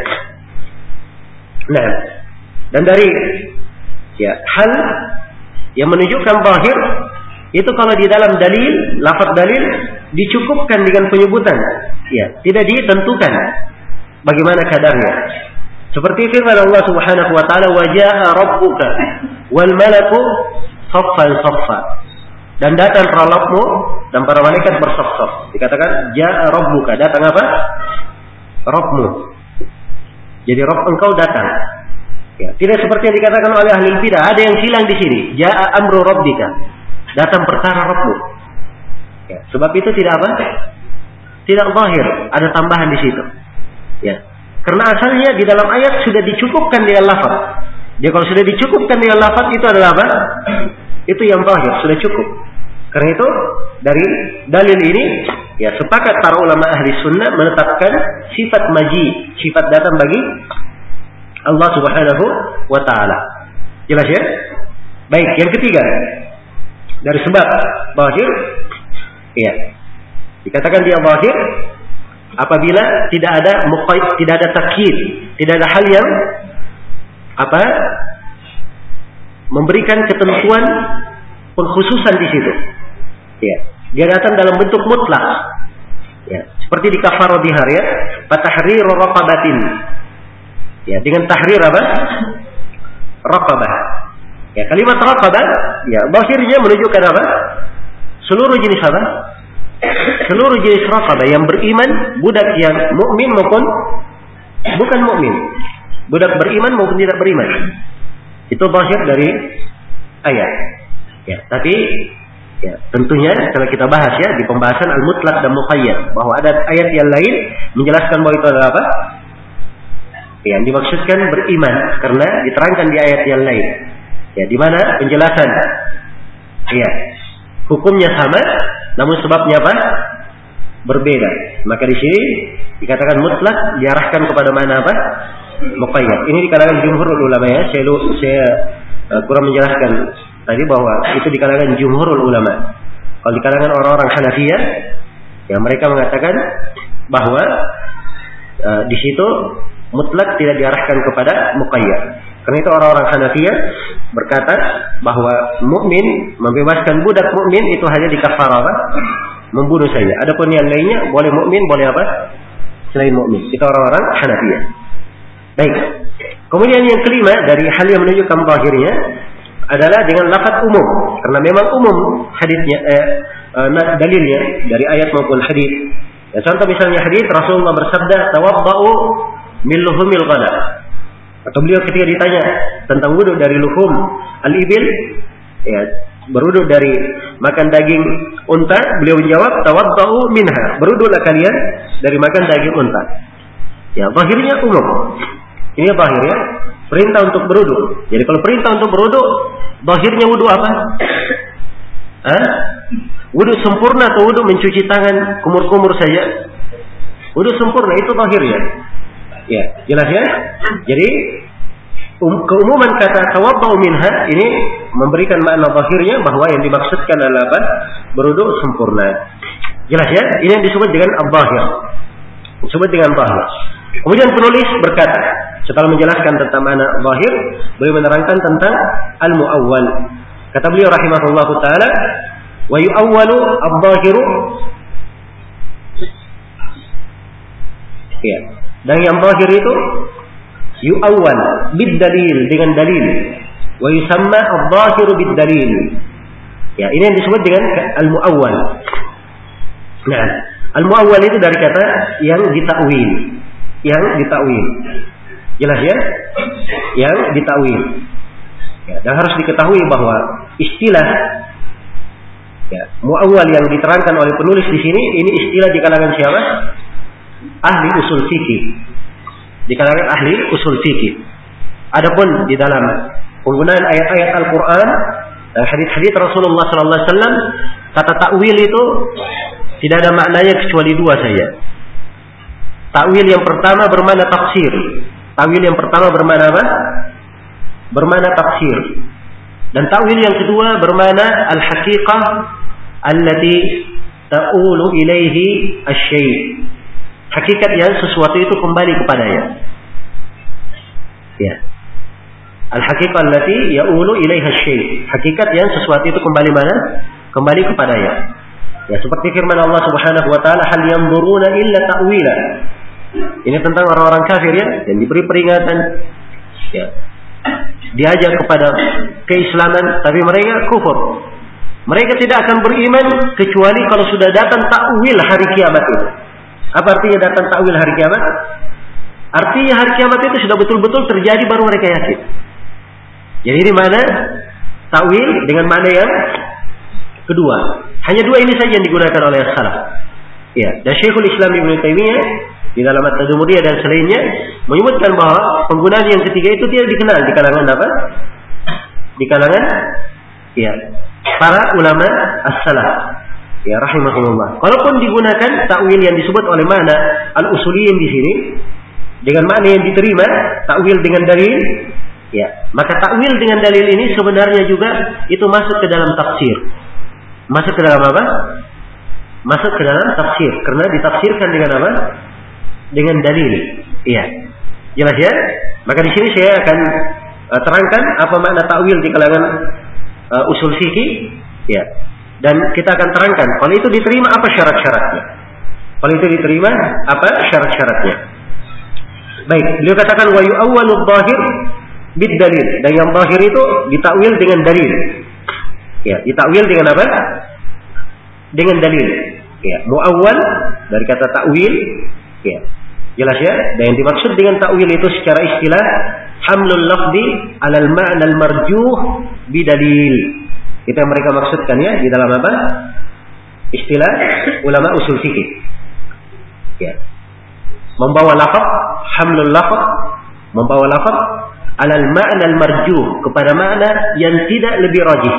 Nah, dan dari ya hal yang menunjukkan zahir itu kalau di dalam dalil, lafaz dalil dicukupkan dengan penyebutan, ya, tidak ditentukan bagaimana kadarnya. Seperti firman Allah Subhanahu wa taala, "Wa jaa rabbuka wal malaku saffan saffa." Dan datang Rabbmu dan para malaikat bersaf-saf. Dikatakan jaa rabbuka, datang apa? Rabbmu. Jadi Rabb engkau datang. Ya, tidak seperti yang dikatakan oleh ahli bidah, ada yang hilang di sini. Jaa amru rabbika. Datang perkara Rabbmu. Ya, sebab itu tidak apa? Tidak zahir, ada tambahan di situ. Ya. Karena asalnya di dalam ayat sudah dicukupkan dengan lafaz. Jadi kalau sudah dicukupkan dengan lafaz itu adalah apa? Itu yang zahir, sudah cukup. Karena itu dari dalil ini ya sepakat para ulama ahli sunnah menetapkan sifat maji, sifat datang bagi Allah Subhanahu wa taala. Jelas ya? Baik, yang ketiga dari sebab zahir ya. Dikatakan dia zahir apabila tidak ada muqayyid, tidak ada takyid, tidak ada hal yang apa? Memberikan ketentuan pengkhususan di situ. Ya, dia datang dalam bentuk mutlak. Ya, seperti di kafarah bihar ya, fatahriru raqabatin. Ya, dengan tahrir apa? Raqabah. Ya, kalimat raqabah ya zahirnya menunjukkan apa? Seluruh jenis apa? Seluruh jenis raqabah yang beriman, budak yang mukmin maupun bukan mukmin. Budak beriman maupun tidak beriman. Itu zahir dari ayat. Ya, tapi ya, tentunya setelah kita bahas ya di pembahasan al-mutlaq dan muqayyad bahwa ada ayat yang lain menjelaskan bahwa itu adalah apa? Yang dimaksudkan beriman karena diterangkan di ayat yang lain. Ya, di mana penjelasan ya, hukumnya sama namun sebabnya apa? Berbeda. Maka di sini dikatakan mutlaq diarahkan kepada mana apa? Muqayyad. Ini dikatakan jumhur ulama ya. Saya, saya uh, kurang menjelaskan tadi bahwa itu di kalangan jumhurul ulama. Kalau di kalangan orang-orang Hanafiyah, ya mereka mengatakan bahwa e, di situ mutlak tidak diarahkan kepada muqayyad. Karena itu orang-orang Hanafiyah berkata bahwa mukmin membebaskan budak mukmin itu hanya dikafarah, membunuh saja. Adapun yang lainnya boleh mukmin, boleh apa? Selain mukmin. Itu orang-orang Hanafiyah. Baik. Kemudian yang kelima dari hal yang menunjukkan zahirnya adalah dengan lafaz umum, karena memang umum hadisnya eh, eh, dalilnya dari ayat maupun hadis. Ya, contoh misalnya hadis Rasulullah bersabda, "Tawaddau min luhumil ghanam." Atau beliau ketika ditanya tentang wudu dari luhum al-ibil, ya, berwudu dari makan daging unta, beliau menjawab, "Tawaddau minha." Berwudulah kalian dari makan daging unta. Ya, zahirnya umum. Ini zahir ya. Perintah untuk berwudu. Jadi kalau perintah untuk berwudu, zahirnya wudu apa? Hah? Wudu sempurna atau wudu mencuci tangan kumur-kumur saja? Wudu sempurna itu zahirnya. Ya, jelas ya? Jadi um, keumuman kata tawaddau minha ini memberikan makna zahirnya bahwa yang dimaksudkan adalah apa? Berwudu sempurna. Jelas ya? Ini yang disebut dengan al-zahir. Disebut dengan zahir. Kemudian penulis berkata, setelah menjelaskan tentang makna zahir, beliau menerangkan tentang al-muawwal. Kata beliau rahimahullahu taala, wa yu'awwalu adh-dhahiru. Ya. Dan yang zahir itu yu'awwal bid-dalil, dengan dalil. Wa yusamma adh-dhahiru bid-dalil. Ya, ini yang disebut dengan al-muawwal. Nah, al-muawwal itu dari kata yang ditakwil. Yang ditakwil. Jelas ya? Yang ditakwil. Ya, dan harus diketahui bahwa istilah Ya, muawwal yang diterangkan oleh penulis di sini ini istilah di kalangan siapa? Ahli usul fikih. Di kalangan ahli usul fikih. Adapun di dalam penggunaan ayat-ayat Al-Qur'an dan hadis-hadis Rasulullah sallallahu alaihi wasallam, kata takwil itu tidak ada maknanya kecuali dua saja. Takwil yang pertama bermakna tafsir. Takwil yang pertama bermakna apa? Bermakna tafsir. Dan takwil yang kedua bermakna al-haqiqah allati ta'ulu ilaihi asy-syai'. Hakikat yang sesuatu itu kembali kepadanya. Ya. Al-haqiqah allati ya'ulu ilaiha asy-syai'. Hakikat yang sesuatu itu kembali mana? Kembali kepadanya. Ya, seperti firman Allah Subhanahu wa taala, hal yanzuruna illa ta'wila. Ini tentang orang-orang kafir ya, yang diberi peringatan. Ya. Diajak kepada keislaman, tapi mereka kufur. Mereka tidak akan beriman kecuali kalau sudah datang takwil hari kiamat itu. Apa artinya datang takwil hari kiamat? Artinya hari kiamat itu sudah betul-betul terjadi baru mereka yakin. Jadi ini mana takwil dengan mana yang kedua. Hanya dua ini saja yang digunakan oleh as-salaf. Ya, dan Syekhul Islam Ibnu Taimiyah di dalam At-Tadmuriyah dan selainnya menyebutkan bahwa penggunaan yang ketiga itu tidak dikenal di kalangan apa? Di kalangan ya, para ulama as-salaf. Ya, rahimahumullah. Kalaupun digunakan takwil yang disebut oleh makna al-usuliyin di sini dengan makna yang diterima, takwil dengan dalil, ya, maka takwil dengan dalil ini sebenarnya juga itu masuk ke dalam tafsir. Masuk ke dalam apa? Masuk ke dalam tafsir karena ditafsirkan dengan apa? Dengan dalil. Iya. Jelas ya? Maka di sini saya akan uh, terangkan apa makna takwil di kalangan uh, usul fikih, ya. Dan kita akan terangkan kalau itu diterima apa syarat-syaratnya. Kalau itu diterima apa syarat-syaratnya. Baik, beliau katakan wa yu'awwalu dhahir bid dalil. Dan yang zahir itu ditakwil dengan dalil. Ya, ditakwil dengan apa? Dengan dalil. Ya, muawwal dari kata takwil, ya. Jelas ya? Dan yang dimaksud dengan takwil itu secara istilah hamlul lafzi 'alal ma'na al-marjuh bidalil. Itu yang mereka maksudkan ya di dalam apa? Istilah ulama usul fikih. Ya. Membawa lafaz, hamlul lafaz, membawa lafaz 'alal ma'na al-marjuh, kepada makna yang tidak lebih rajih.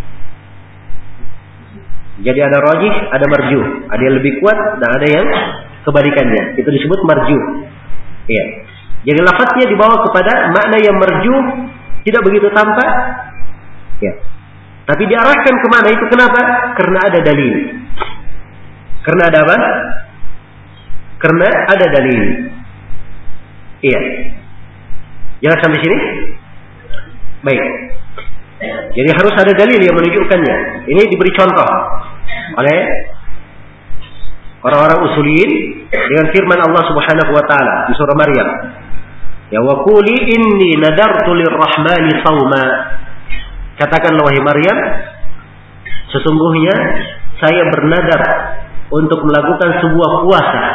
Jadi ada rajih, ada marjuh, ada yang lebih kuat dan ada yang kebalikannya. Itu disebut marjuh. Ya. Jadi lafaznya dibawa kepada makna yang marjuh, tidak begitu tampak. Ya. Tapi diarahkan kemana itu? Kenapa? Karena ada dalil. Karena ada apa? Karena ada dalil. Iya. Jelas sampai sini? Baik. Jadi harus ada dalil yang menunjukkannya. Ini diberi contoh oleh orang-orang usuliyin dengan firman Allah Subhanahu wa taala di surah Maryam. Ya wa quli inni nadartu lirrahmani shauma. Katakanlah wahai Maryam, sesungguhnya saya bernadar untuk melakukan sebuah puasa.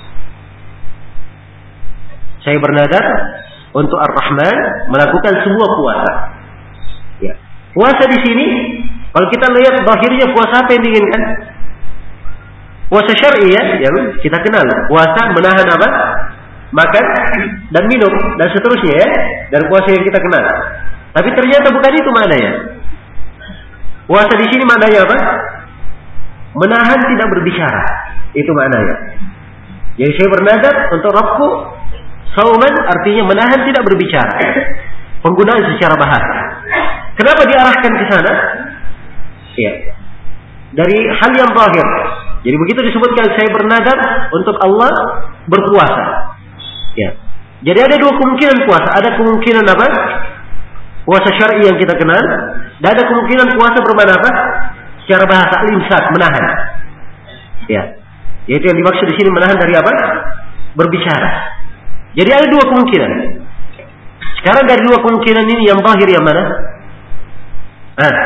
Saya bernadar untuk Ar-Rahman melakukan sebuah puasa. Ya. Puasa di sini, kalau kita lihat zahirnya puasa apa yang diinginkan? Puasa syar'i ya, yang kita kenal. Puasa menahan apa? Makan dan minum dan seterusnya ya. Dan puasa yang kita kenal. Tapi ternyata bukan itu maknanya. Puasa di sini maknanya apa? Menahan tidak berbicara. Itu maknanya. Jadi saya bernadar untuk Rabbku sauman, artinya menahan tidak berbicara. Penggunaan secara bahasa. Kenapa diarahkan ke sana? Ya. Dari hal yang zahir. Jadi begitu disebutkan saya bernadar untuk Allah berpuasa. Ya. Jadi ada dua kemungkinan puasa. Ada kemungkinan apa? Puasa syar'i yang kita kenal, dan ada kemungkinan puasa bermakna apa? Secara bahasa al-imsak, menahan. Ya. Yaitu yang dimaksud di sini menahan dari apa? Berbicara. Jadi ada dua kemungkinan. Sekarang dari dua kemungkinan ini yang zahir yang mana? Ah.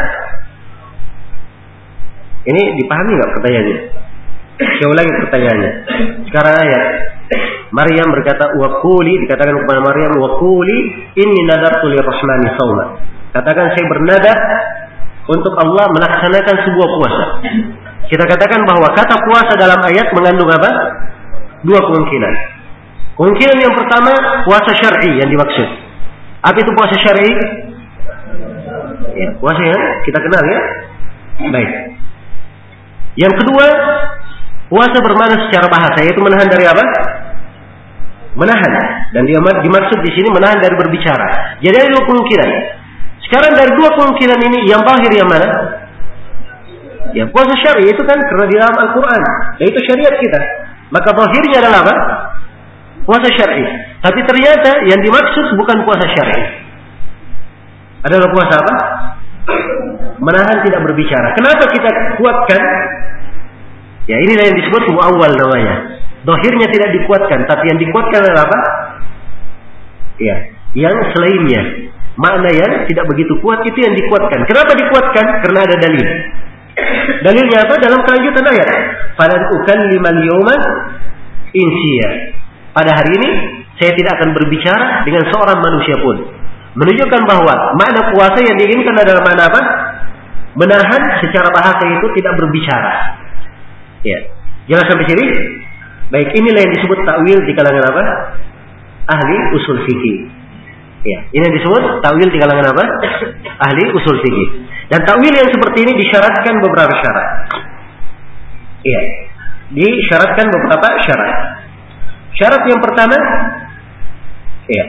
Ini dipahami enggak pertanyaannya? Saya ulangi pertanyaannya. Sekarang ayat Maryam berkata wa quli, dikatakan kepada Maryam wa quli inni nadartu lirrahmani shauma. Katakan saya bernadar untuk Allah melaksanakan sebuah puasa. Kita katakan bahwa kata puasa dalam ayat mengandung apa? Dua kemungkinan. Kemungkinan yang pertama, puasa syar'i yang dimaksud. Apa itu puasa syar'i? Ya, puasa yang kita kenal ya. Baik. Yang kedua, puasa bermakna secara bahasa, yaitu menahan dari apa? Menahan. Dan dia dimaksud di sini menahan dari berbicara. Jadi ada dua kemungkinan. Sekarang dari dua kemungkinan ini, yang zahir yang mana? Ya, puasa syar'i itu kan karena di dalam Al-Quran, yaitu syariat kita. Maka zahirnya adalah apa? Puasa syar'i. Tapi ternyata yang dimaksud bukan puasa syar'i. Adalah puasa apa? Menahan tidak berbicara. Kenapa kita kuatkan? Ya, inilah yang disebut muawwal namanya. Zahirnya tidak dikuatkan, tapi yang dikuatkan adalah apa? Ya, yang selainnya. Makna yang tidak begitu kuat itu yang dikuatkan. Kenapa dikuatkan? Karena ada dalil. Dalilnya apa? Dalam kelanjutan ayat. Falan ukallimal yawma insiya. Pada hari ini saya tidak akan berbicara dengan seorang manusia pun. Menunjukkan bahwa makna puasa yang diinginkan adalah makna apa? Menahan secara bahasa itu tidak berbicara. Ya. Jelas sampai sini? Baik, inilah yang disebut takwil di kalangan apa? Ahli usul fikih. Ya, ini yang disebut takwil di kalangan apa? Ahli usul fikih. Dan takwil yang seperti ini disyaratkan beberapa syarat. Iya, disyaratkan beberapa syarat. Syarat yang pertama, iya.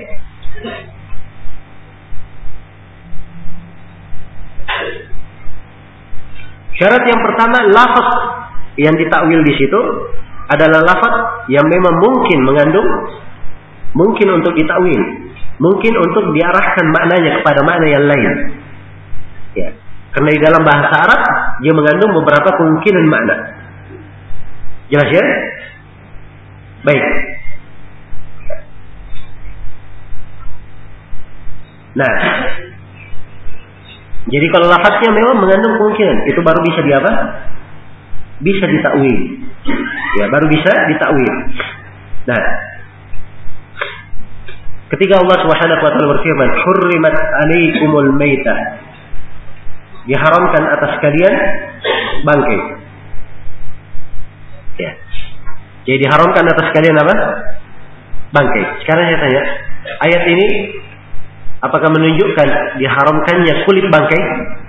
Syarat yang pertama, lafaz yang ditakwil di situ adalah lafaz yang memang mungkin mengandung, mungkin untuk ditakwil, mungkin untuk diarahkan maknanya kepada makna yang lain. Ya, karena di dalam bahasa Arab dia mengandung beberapa kemungkinan makna. Jelas ya? Baik. Nah, jadi kalau lafaznya memang mengandung kemungkinan, itu baru bisa di apa? Bisa ditakwil. Ya, baru bisa ditakwil. Nah, ketika Allah Subhanahu wa taala berfirman, "Hurrimat 'alaikumul maitah." Diharamkan atas kalian bangkai. Ya. Jadi diharamkan atas kalian apa? Bangkai. Sekarang saya tanya, ayat ini apakah menunjukkan diharamkannya kulit bangkai?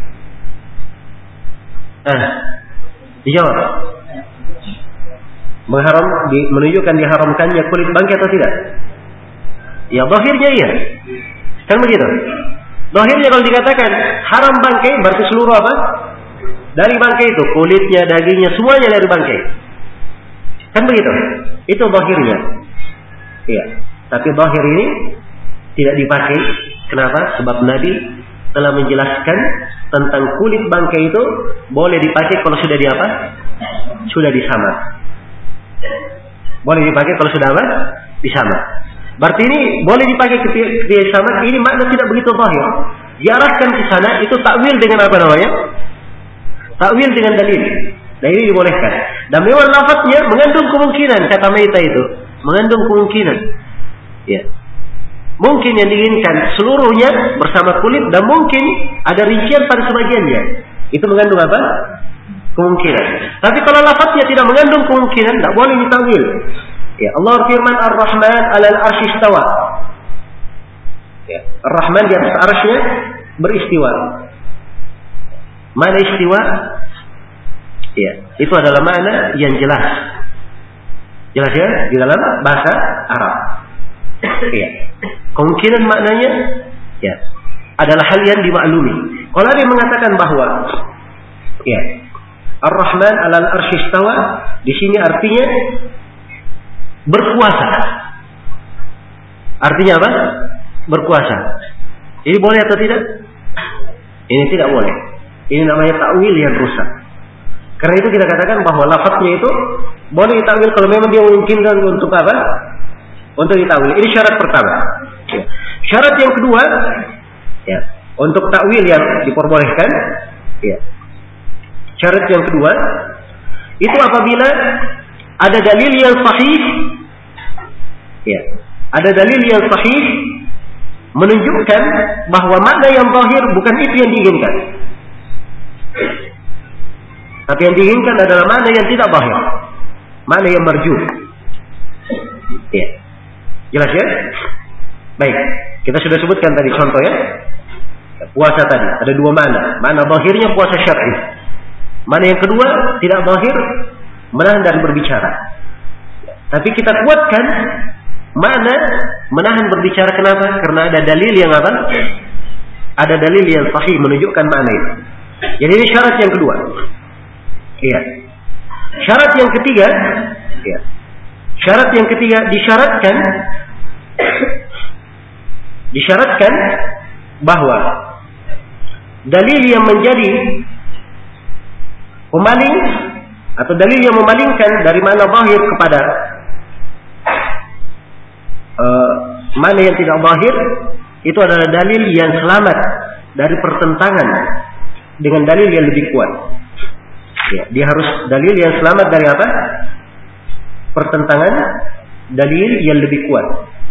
Ah, dijawab. Mengharam, di, menunjukkan diharamkannya kulit bangkai atau tidak? Ya, zahirnya iya. Kan begitu? Zahirnya kalau dikatakan haram bangkai, berarti seluruh apa? Dari bangkai itu, kulitnya, dagingnya, semuanya dari bangkai. Kan begitu? Itu zahirnya. Iya. Tapi zahir ini tidak dipakai. Kenapa? Sebab Nabi telah menjelaskan tentang kulit bangkai itu boleh dipakai kalau sudah di apa? Sudah disamat. Boleh dipakai kalau sudah apa? Disamat. Berarti ini boleh dipakai ketika disamat. Ini makna tidak begitu zahir. Diarahkan ke sana itu takwil dengan apa namanya? Takwil dengan dalil. Nah, ini dibolehkan. Dan memang lafaznya mengandung kemungkinan, kata Maita itu mengandung kemungkinan. Ya. Mungkin yang diinginkan seluruhnya bersama kulit, dan mungkin ada rincian pada sebagiannya. Itu mengandung apa? Kemungkinan. Tapi kalau lafaznya tidak mengandung kemungkinan, tidak boleh ditakwil. Ya, Allah firman Ar-Rahman 'alal arsy istawa. Ya, Ar-Rahman di atas arsy-Nya beristiwa. Mana istiwa? Ya, itu adalah makna yang jelas. Jelas ya di dalam bahasa Arab. Ya. Kemungkinan maknanya ya adalah hal yang dimaklumi. Kalau ada yang mengatakan bahwa ya Ar-Rahman 'alal arsy istawa di sini artinya berkuasa. Artinya apa? Berkuasa. Ini boleh atau tidak? Ini tidak boleh. Ini namanya takwil yang rusak. Karena itu kita katakan bahwa lafaznya itu boleh ditakwil kalau memang dia memungkinkan untuk apa? Untuk ditakwil. Ini syarat pertama. Ya. Syarat yang kedua, ya, untuk takwil yang diperbolehkan, ya. Syarat yang kedua itu apabila ada dalil yang sahih, ya, ada dalil yang sahih menunjukkan bahwa makna yang zahir bukan itu yang diinginkan. Tapi yang diinginkan adalah makna yang tidak zahir, makna yang marjuh. Ya. Jelas ya? Baik, kita sudah sebutkan tadi contoh ya. Puasa tadi ada dua makna. Makna zahirnya puasa syar'i. Makna yang kedua tidak zahir, menahan dan berbicara. Tapi kita kuatkan makna menahan berbicara. Kenapa? Karena ada dalil yang apa? Ada dalil yang sahih menunjukkan makna itu. Jadi ini syarat yang kedua. Iya. Syarat yang ketiga, iya. Syarat yang ketiga disyaratkan disyaratkan bahwa dalil yang menjadi pemaling atau dalil yang memalingkan dari makna zahir kepada uh, makna yang tidak zahir itu adalah dalil yang selamat dari pertentangan dengan dalil yang lebih kuat. Ya, dia harus dalil yang selamat dari apa? Pertentangan dalil yang lebih kuat.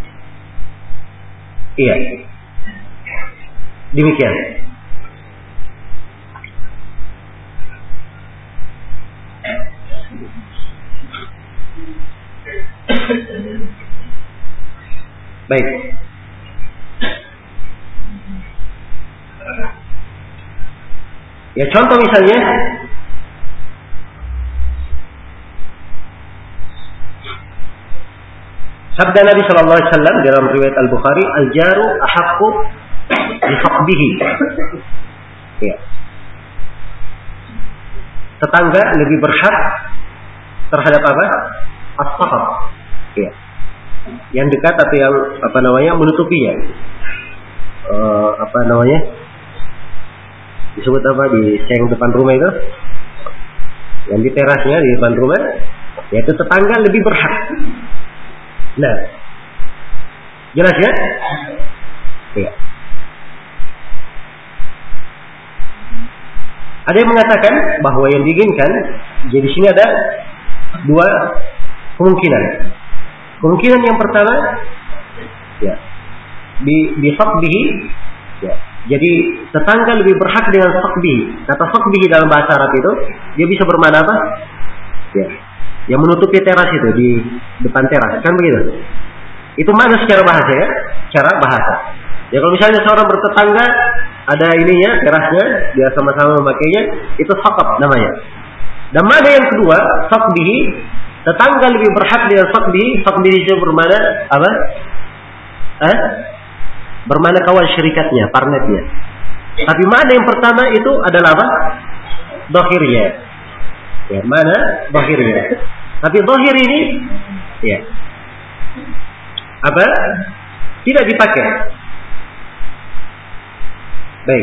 Iya. Demikian. Baik. Ya contoh misalnya sabda Nabi Shallallahu Alaihi Wasallam dalam riwayat Al Bukhari, al jaru ahaqqu bi haqbihi. Ya. Tetangga lebih berhak terhadap apa? As-sahab. Ya. Yang dekat atau yang apa namanya menutupinya. Uh, apa namanya? Disebut apa di seng depan rumah itu? Yang di terasnya di depan rumah, yaitu tetangga lebih berhak. Nah, jelas ya? Iya. Ada yang mengatakan bahwa yang diinginkan, jadi di sini ada dua kemungkinan. Kemungkinan yang pertama, ya, di di faqbihi, ya. Jadi tetangga lebih berhak dengan faqbihi. Kata faqbihi dalam bahasa Arab itu, dia bisa bermakna apa? Ya. Yang menutupi teras itu di depan teras, kan begitu? Itu makna secara bahasa ya, cara bahasa. Ya kalau misalnya seorang bertetangga ada ininya terasnya, dia sama-sama memakainya, itu faqab namanya. Dan makna yang kedua, faqbihi, tetangga lebih berhak dengan faqbihi. Faqbihi itu bermakna apa? Eh? Bermakna kawan syirikatnya, partnernya. Tapi makna yang pertama itu adalah apa? Zahirnya. Ya, mana zahirnya. Tapi zahir ini ya. Apa? Tidak dipakai. Baik.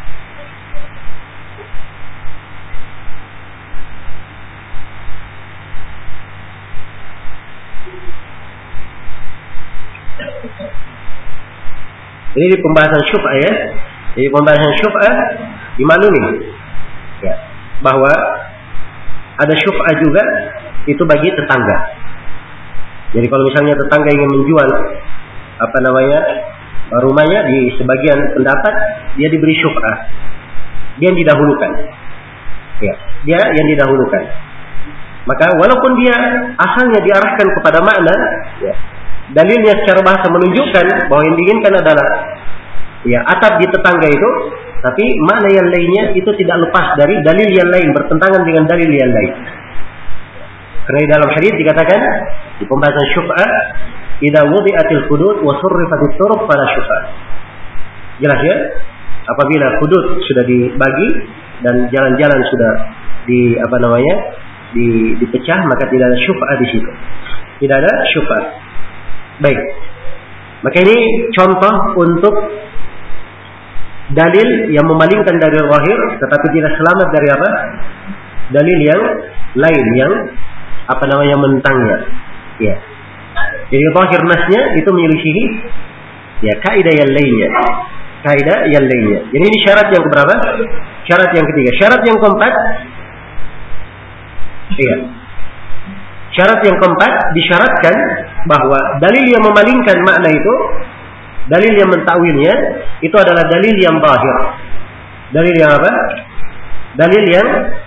Ini di pembahasan syubhah ya. Jadi pembahasan syubhah dimaklumi ya, bahwa ada syubhah juga itu bagi tetangga. Jadi kalau misalnya tetangga ingin menjual apa namanya rumahnya, di sebagian pendapat dia diberi syubhah, dia yang didahulukan. Ya, dia yang didahulukan. Maka walaupun dia asalnya diarahkan kepada makna, ya, dalilnya secara bahasa menunjukkan bahwa yang diinginkan adalah ya atap di tetangga itu, tapi makna yang lainnya itu tidak lepas dari dalil yang lain, bertentangan dengan dalil yang lain. Karena di dalam hadis dikatakan di pembahasan syubhah, idza wudi'atil hudud wa surrifatit turuq fala syubhah. Jelas ya? Apabila hudud sudah dibagi dan jalan-jalan sudah di apa namanya? di dipecah, maka tidak ada syubhah di situ. Tidak ada syubhah. Baik. Maka ini contoh untuk dalil yang memalingkan dari zahir tetapi tidak selamat dari apa? Dalil yang lain yang apa namanya menentangnya. Ya. Jadi zahir nasnya itu menyelisihi ya kaidah yang lainnya. Kaidah yang lainnya. Jadi ini syarat yang keberapa? Syarat yang ketiga. Syarat yang keempat, iya. Syarat yang keempat disyaratkan bahwa dalil yang memalingkan makna itu, dalil yang mentakwilnya itu adalah dalil yang zahir. Dalil yang apa? Dalil yang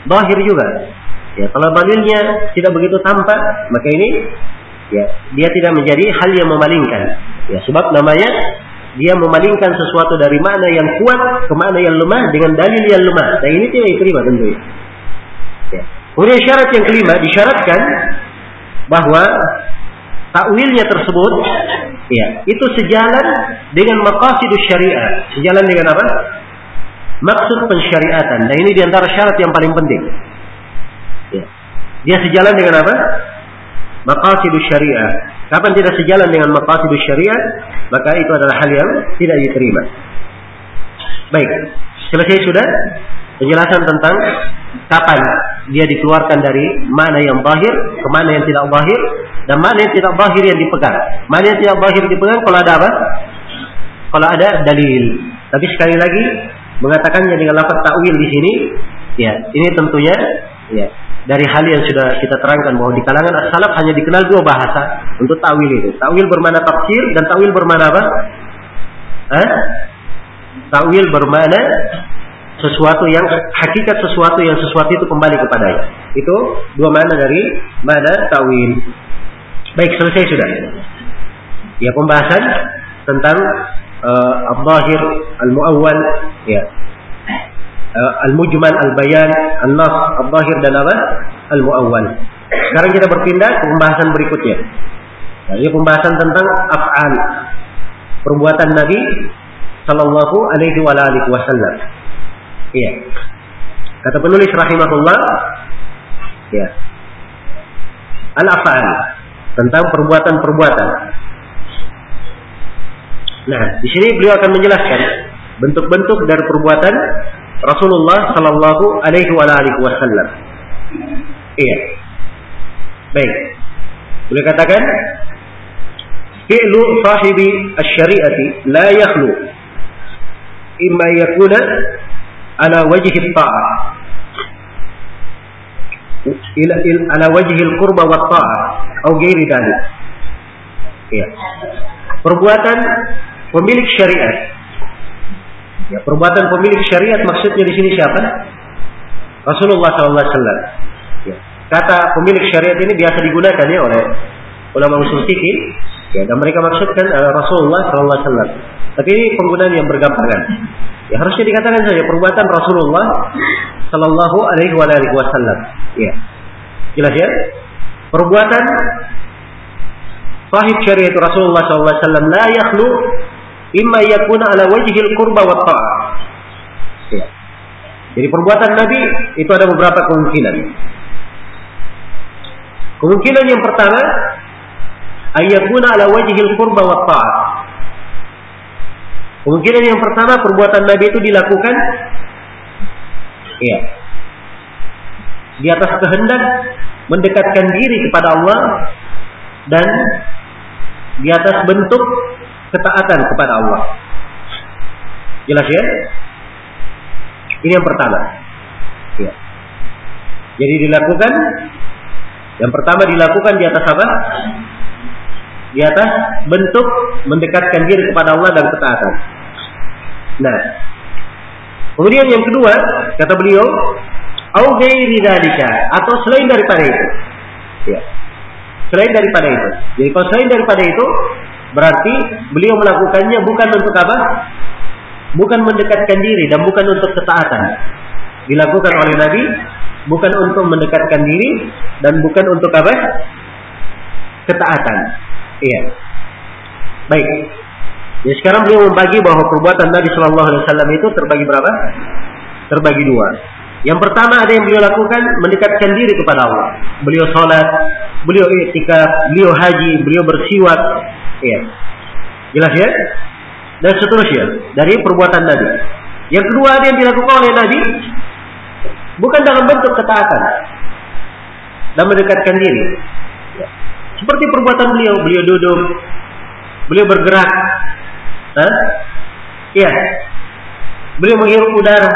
zahir juga. Ya, kalau dalilnya tidak begitu tampak, maka ini ya dia tidak menjadi hal yang memalingkan. Ya, sebab namanya dia memalingkan sesuatu dari makna yang kuat ke makna yang lemah dengan dalil yang lemah. Dan ini tidak diterima tentunya. Ya. Kemudian syarat yang kelima, disyaratkan bahwa takwilnya tersebut ya, itu sejalan dengan maqasidus syariah. Sejalan dengan apa? Maksud pensyariatan. Dan ini diantara syarat yang paling penting. Ya. Dia sejalan dengan apa? Maqasidus syariah. Kapan tidak sejalan dengan maqasidus syariah, maka itu adalah hal yang tidak diterima. Baik, selesai sudah penjelasan tentang kapan dia dikeluarkan dari mana yang zahir ke mana yang tidak zahir, dan mana yang tidak zahir yang dipegang. Mana yang tidak zahir dipegang kalau ada apa? Kalau ada dalil. Tapi sekali lagi mengatakannya dengan lafaz takwil di sini, ya, ini tentunya ya dari hal yang sudah kita terangkan bahwa di kalangan as-salaf hanya dikenal dua bahasa untuk takwil itu. Takwil bermakna tafsir dan takwil bermakna apa? Hah? Takwil bermakna sesuatu yang hakikat sesuatu yang sesuatu itu kembali kepadanya. Itu dua makna dari makna takwil. Baik, selesai sudah. Ya, pembahasan tentang uh, al-zahir, al-muawwal, ya. Uh, al-mujmal, al-bayan, al-nas, al-zahir dan apa? Al-muawwal. Sekarang kita berpindah ke pembahasan berikutnya. Nah, ini pembahasan tentang af'al, perbuatan Nabi sallallahu alaihi wa alihi wasallam. Iya. Kata penulis rahimahullah, ya. Al-af'al, tentang perbuatan-perbuatan. Nah, di sini beliau akan menjelaskan bentuk-bentuk dari perbuatan Rasulullah sallallahu alaihi wa alihi wasallam. Iya. Baik. Boleh katakan fi'lu sahibi asy-syari'ati la yakhlu imma yakuna ala wajhi at-ta'ah ila ala wajhi al-qurba wa at-ta'ah atau ghairi dzalik. Iya. Perbuatan pemilik syariat. Ya, perbuatan pemilik syariat maksudnya di sini siapa? Rasulullah sallallahu alaihi wasallam. Ya. Kata pemilik syariat ini biasa digunakan ya oleh ulama usul fikih, ya, dan mereka maksudkan uh, Rasulullah sallallahu alaihi wasallam. Tapi ini penggunaan yang bergampangan. Ya, harusnya dikatakan saja perbuatan Rasulullah sallallahu alaihi wasallam. Ya. Jelas ya? Perbuatan sahib syariat Rasulullah sallallahu alaihi wasallam la yakhlu imma yakuna ala wajhil qurba wa ta'ah. Ya. Jadi perbuatan Nabi itu ada beberapa kemungkinan. Kemungkinan yang pertama, ayyakuna ala wajhil qurba wa ta'ah. Kemungkinan yang pertama, perbuatan Nabi itu dilakukan ya, di atas kehendak mendekatkan diri kepada Allah dan di atas bentuk ketaatan kepada Allah. Jelas ya? Ini yang pertama. Ya. Jadi dilakukan, yang pertama dilakukan di atas apa? Di atas bentuk mendekatkan diri kepada Allah dan ketaatan. Nah, kemudian yang kedua, kata beliau, au ghairi dzalika, atau selain daripada itu. Ya. Selain daripada itu. Jadi kalau selain daripada itu, berarti beliau melakukannya bukan untuk apa? Bukan mendekatkan diri dan bukan untuk ketaatan. Dilakukan oleh Nabi bukan untuk mendekatkan diri dan bukan untuk apa? Ketaatan. Iya. Baik. Jadi sekarang beliau membagi bahwa perbuatan Nabi Shallallahu Alaihi Wasallam itu terbagi berapa? Terbagi dua. Yang pertama ada yang beliau lakukan mendekatkan diri kepada Allah. Beliau sholat, beliau i'tikaf, beliau haji, beliau bersiwak. Iya. Jelas ya? Dan seterusnya dari perbuatan Nabi. Yang kedua ada yang dilakukan oleh Nabi bukan dalam bentuk ketaatan dan mendekatkan diri. Ya. Seperti perbuatan beliau, beliau duduk, beliau bergerak. Hah? Iya. Beliau menghirup udara.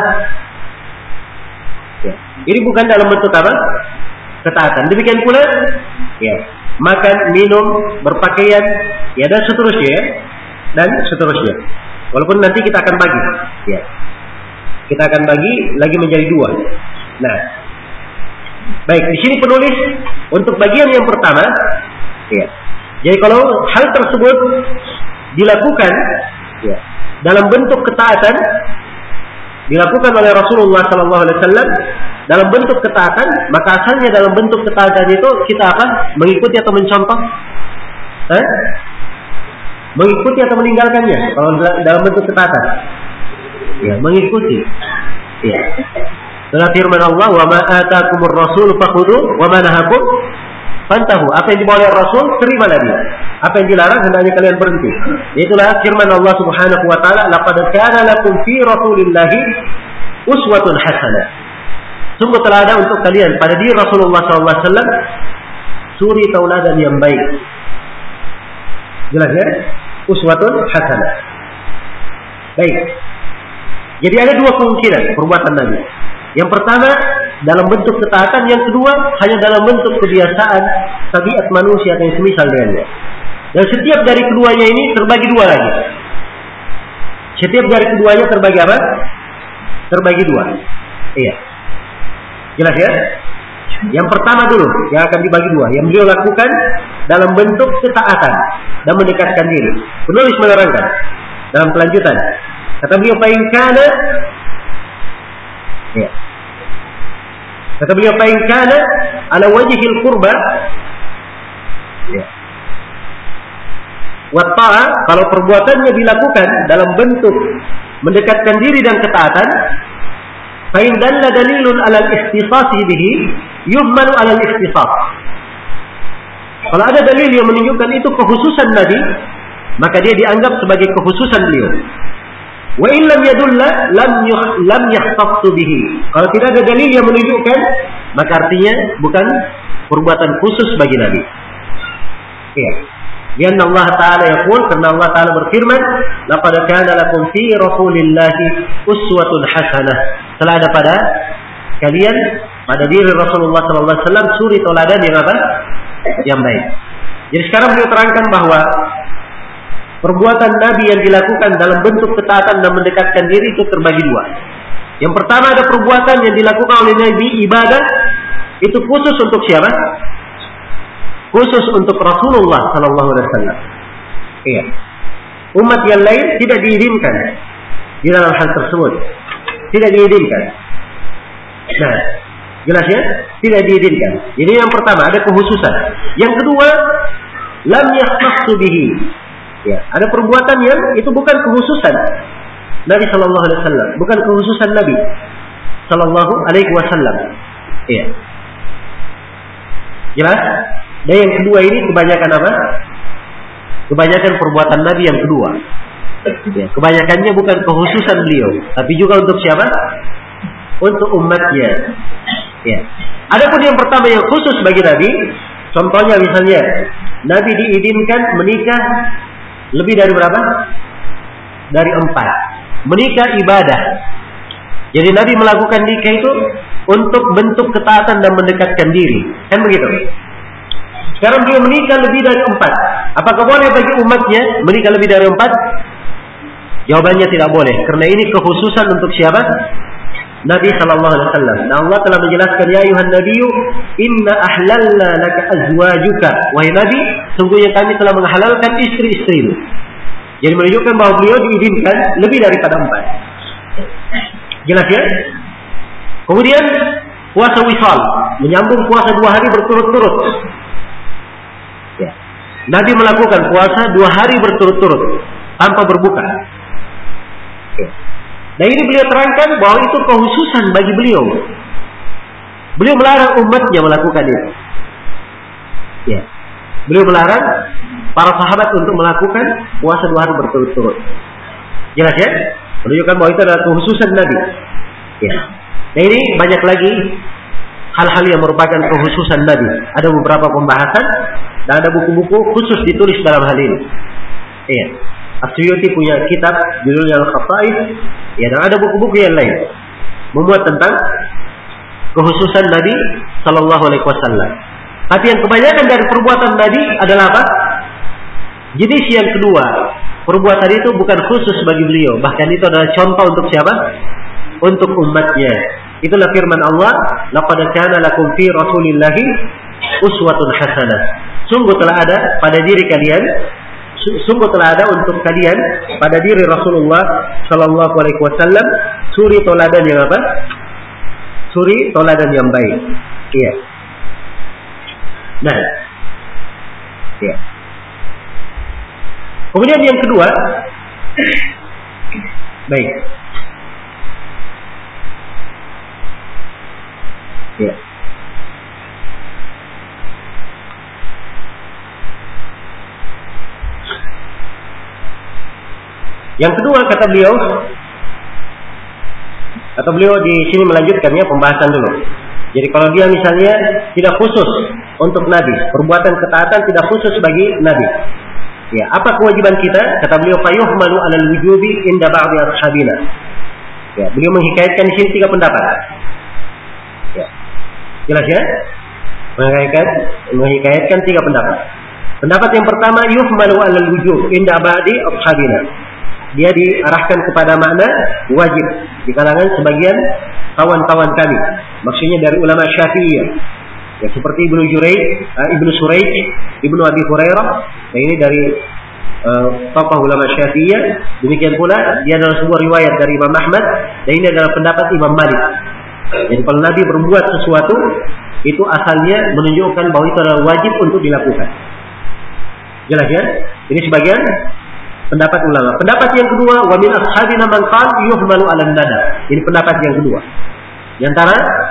Ya. Ini bukan dalam bentuk apa? Ketaatan. Demikian pula ya, makan, minum, berpakaian, ya, dan seterusnya ya. Dan seterusnya. Walaupun nanti kita akan bagi, ya. Kita akan bagi lagi menjadi dua. Nah, Baik, di sini penulis untuk bagian yang pertama, ya. Jadi kalau hal tersebut dilakukan ya, dalam bentuk ketaatan, dilakukan oleh Rasulullah Sallallahu Alaihi Wasallam dalam bentuk ketaatan, maka asalnya dalam bentuk ketaatan itu kita apa? Mengikuti atau mencontoh? Eh? Mengikuti atau meninggalkannya? Kalau dalam bentuk ketaatan, ya mengikuti. Ya. Dalam firman Allah, "Wa ma ataakumur rasul fakhudhu wa ma nahakum fantahu." Apa yang dibawa oleh Rasul, terimalah dia. Apa yang dilarang, hendaknya kalian berhenti. Itulah firman Allah Subhanahu wa taala, "Laqad kana lakum fi Rasulillahi uswatun hasanah." Sungguh telah ada untuk kalian pada diri Rasulullah sallallahu alaihi wasallam suri tauladan yang baik. Jelas ya? Uswatun hasanah. Baik. Jadi ada dua kemungkinan perbuatan Nabi. Yang pertama dalam bentuk ketaatan, yang kedua hanya dalam bentuk kebiasaan tabiat manusia yang semisal dengannya. Dan setiap dari keduanya ini terbagi dua lagi. Setiap dari keduanya terbagi apa? Terbagi dua. Iya. Jelas ya? Yang pertama dulu yang akan dibagi dua, yang beliau lakukan dalam bentuk ketaatan dan mendekatkan diri. Penulis menerangkan dalam kelanjutan. Kata beliau, "Fa in kana" ya. Kata beliau, "Fa in kana ala wajhil qurba" ya. Wa ta'a, kalau perbuatannya dilakukan dalam bentuk mendekatkan diri dan ketaatan, fa in dalla dalilun ala al-ikhtisas bihi yuhmalu ala al-ikhtisas. Kalau ada dalil yang menunjukkan itu kekhususan Nabi, maka dia dianggap sebagai kekhususan beliau. Wa in lam yadulla lam yuh, lam yahtassu bihi. Kalau tidak ada dalil yang menunjukkan, maka artinya bukan perbuatan khusus bagi Nabi. Iya. Karena Allah Ta'ala yaqul, karena Allah Ta'ala berfirman, "Laqad kana lakum fi Rasulillahi uswatun hasanah." Telah ada pada kalian, pada diri Rasulullah sallallahu alaihi wasallam suri tauladan yang apa? Yang baik. Jadi sekarang beliau terangkan bahwa perbuatan Nabi yang dilakukan dalam bentuk ketaatan dan mendekatkan diri itu terbagi dua. Yang pertama ada perbuatan yang dilakukan oleh Nabi, ibadah, itu khusus untuk siapa? Khusus untuk Rasulullah sallallahu alaihi wasallam. Iya. Umat yang lain tidak diizinkan di dalam hal tersebut. Tidak diizinkan. Nah, jelas ya? Tidak diizinkan. Jadi yang pertama ada kekhususan. Yang kedua, lam yakhtassu bihi. Ya, ada perbuatan yang itu bukan kekhususan Nabi sallallahu alaihi wasallam, bukan kekhususan Nabi sallallahu alaihi wasallam. Iya. Jelas? Dan yang kedua ini kebanyakan apa? Kebanyakan perbuatan Nabi yang kedua. Ya, kebanyakannya bukan kekhususan beliau, tapi juga untuk siapa? Untuk umatnya. Ya. Adapun yang pertama yang khusus bagi Nabi, contohnya misalnya Nabi diizinkan menikah lebih dari berapa? Dari empat. Menikah ibadah. Jadi Nabi melakukan nikah itu untuk bentuk ketaatan dan mendekatkan diri. Kan begitu? Sekarang beliau menikah lebih dari empat. Apakah boleh bagi umatnya menikah lebih dari empat? Jawabannya tidak boleh. Karena ini kekhususan untuk siapa? Nabi sallallahu alaihi wasallam. Nah, Allah telah menjelaskan, "Ya ayuhan nabiyyu, inna ahlalna laka azwajuka." Wahai Nabi, sungguhnya kami telah menghalalkan istri-istrimu. Jadi menunjukkan bahwa beliau diizinkan lebih daripada empat. Jelas ya? Kemudian puasa wisal, menyambung puasa dua hari berturut-turut. Ya. Nabi melakukan puasa dua hari berturut-turut tanpa berbuka. Ya. Nah ini beliau terangkan bahwa itu kekhususan bagi beliau. Beliau melarang umatnya melakukan itu. Ya. Beliau melarang para sahabat untuk melakukan puasa dua hari berturut-turut. Jelas ya? Menunjukkan bahwa itu adalah kekhususan Nabi. Ya. Nah ini banyak lagi hal-hal yang merupakan kekhususan Nabi. Ada beberapa pembahasan dan ada buku-buku khusus ditulis dalam hal ini. Iya. As-Suyuti punya kitab judulnya Al-Khasa'is. Ya, dan ada buku-buku yang lain memuat tentang kekhususan Nabi sallallahu alaihi wasallam. Tapi yang kebanyakan dari perbuatan Nabi adalah apa? Jenis yang kedua, perbuatan itu bukan khusus bagi beliau, bahkan itu adalah contoh untuk siapa? Untuk umatnya. Itulah firman Allah, laqad kana lakum fi rasulillahi uswatun hasanah. Sungguh telah ada pada diri kalian, sungguh telah ada untuk kalian pada diri Rasulullah sallallahu alaihi wasallam suri teladan yang apa? Suri teladan yang baik. Iya. Nah. Iya. Kemudian yang kedua, baik. Ya. Yang kedua kata beliau, kata beliau di sini melanjutkannya pembahasan dulu. Jadi kalau dia misalnya tidak khusus untuk Nabi, perbuatan ketaatan tidak khusus bagi Nabi. Ya, apa kewajiban kita? Kata beliau, fayuhmalu 'alal wujubi inda ba'di ashabina. Ya, beliau menghikayatkan di sini tiga pendapat. Ya. Jelas ya? Menghikayat, menghikayatkan tiga pendapat. Pendapat yang pertama, yuhmalu 'alal wujub inda ba'di ashabina. Dia diarahkan kepada makna wajib di kalangan sebagian kawan-kawan kami. Maksudnya dari ulama Syafi'iyah. Ya, seperti Ibnu Juraij, uh, Ibnu Suraij, Ibnu Abi Hurairah. Nah, ini dari uh, tokoh ulama Syafi'iyah. Demikian pula dia adalah sebuah riwayat dari Imam Ahmad, dan ini adalah pendapat Imam Malik. Jadi kalau Nabi berbuat sesuatu, itu asalnya menunjukkan bahwa itu adalah wajib untuk dilakukan. Jelas ya? Ini sebagian pendapat ulama. Pendapat yang kedua, wa min ashabina man qala yuhmalu 'alan nadab. Ini pendapat yang kedua. Di antara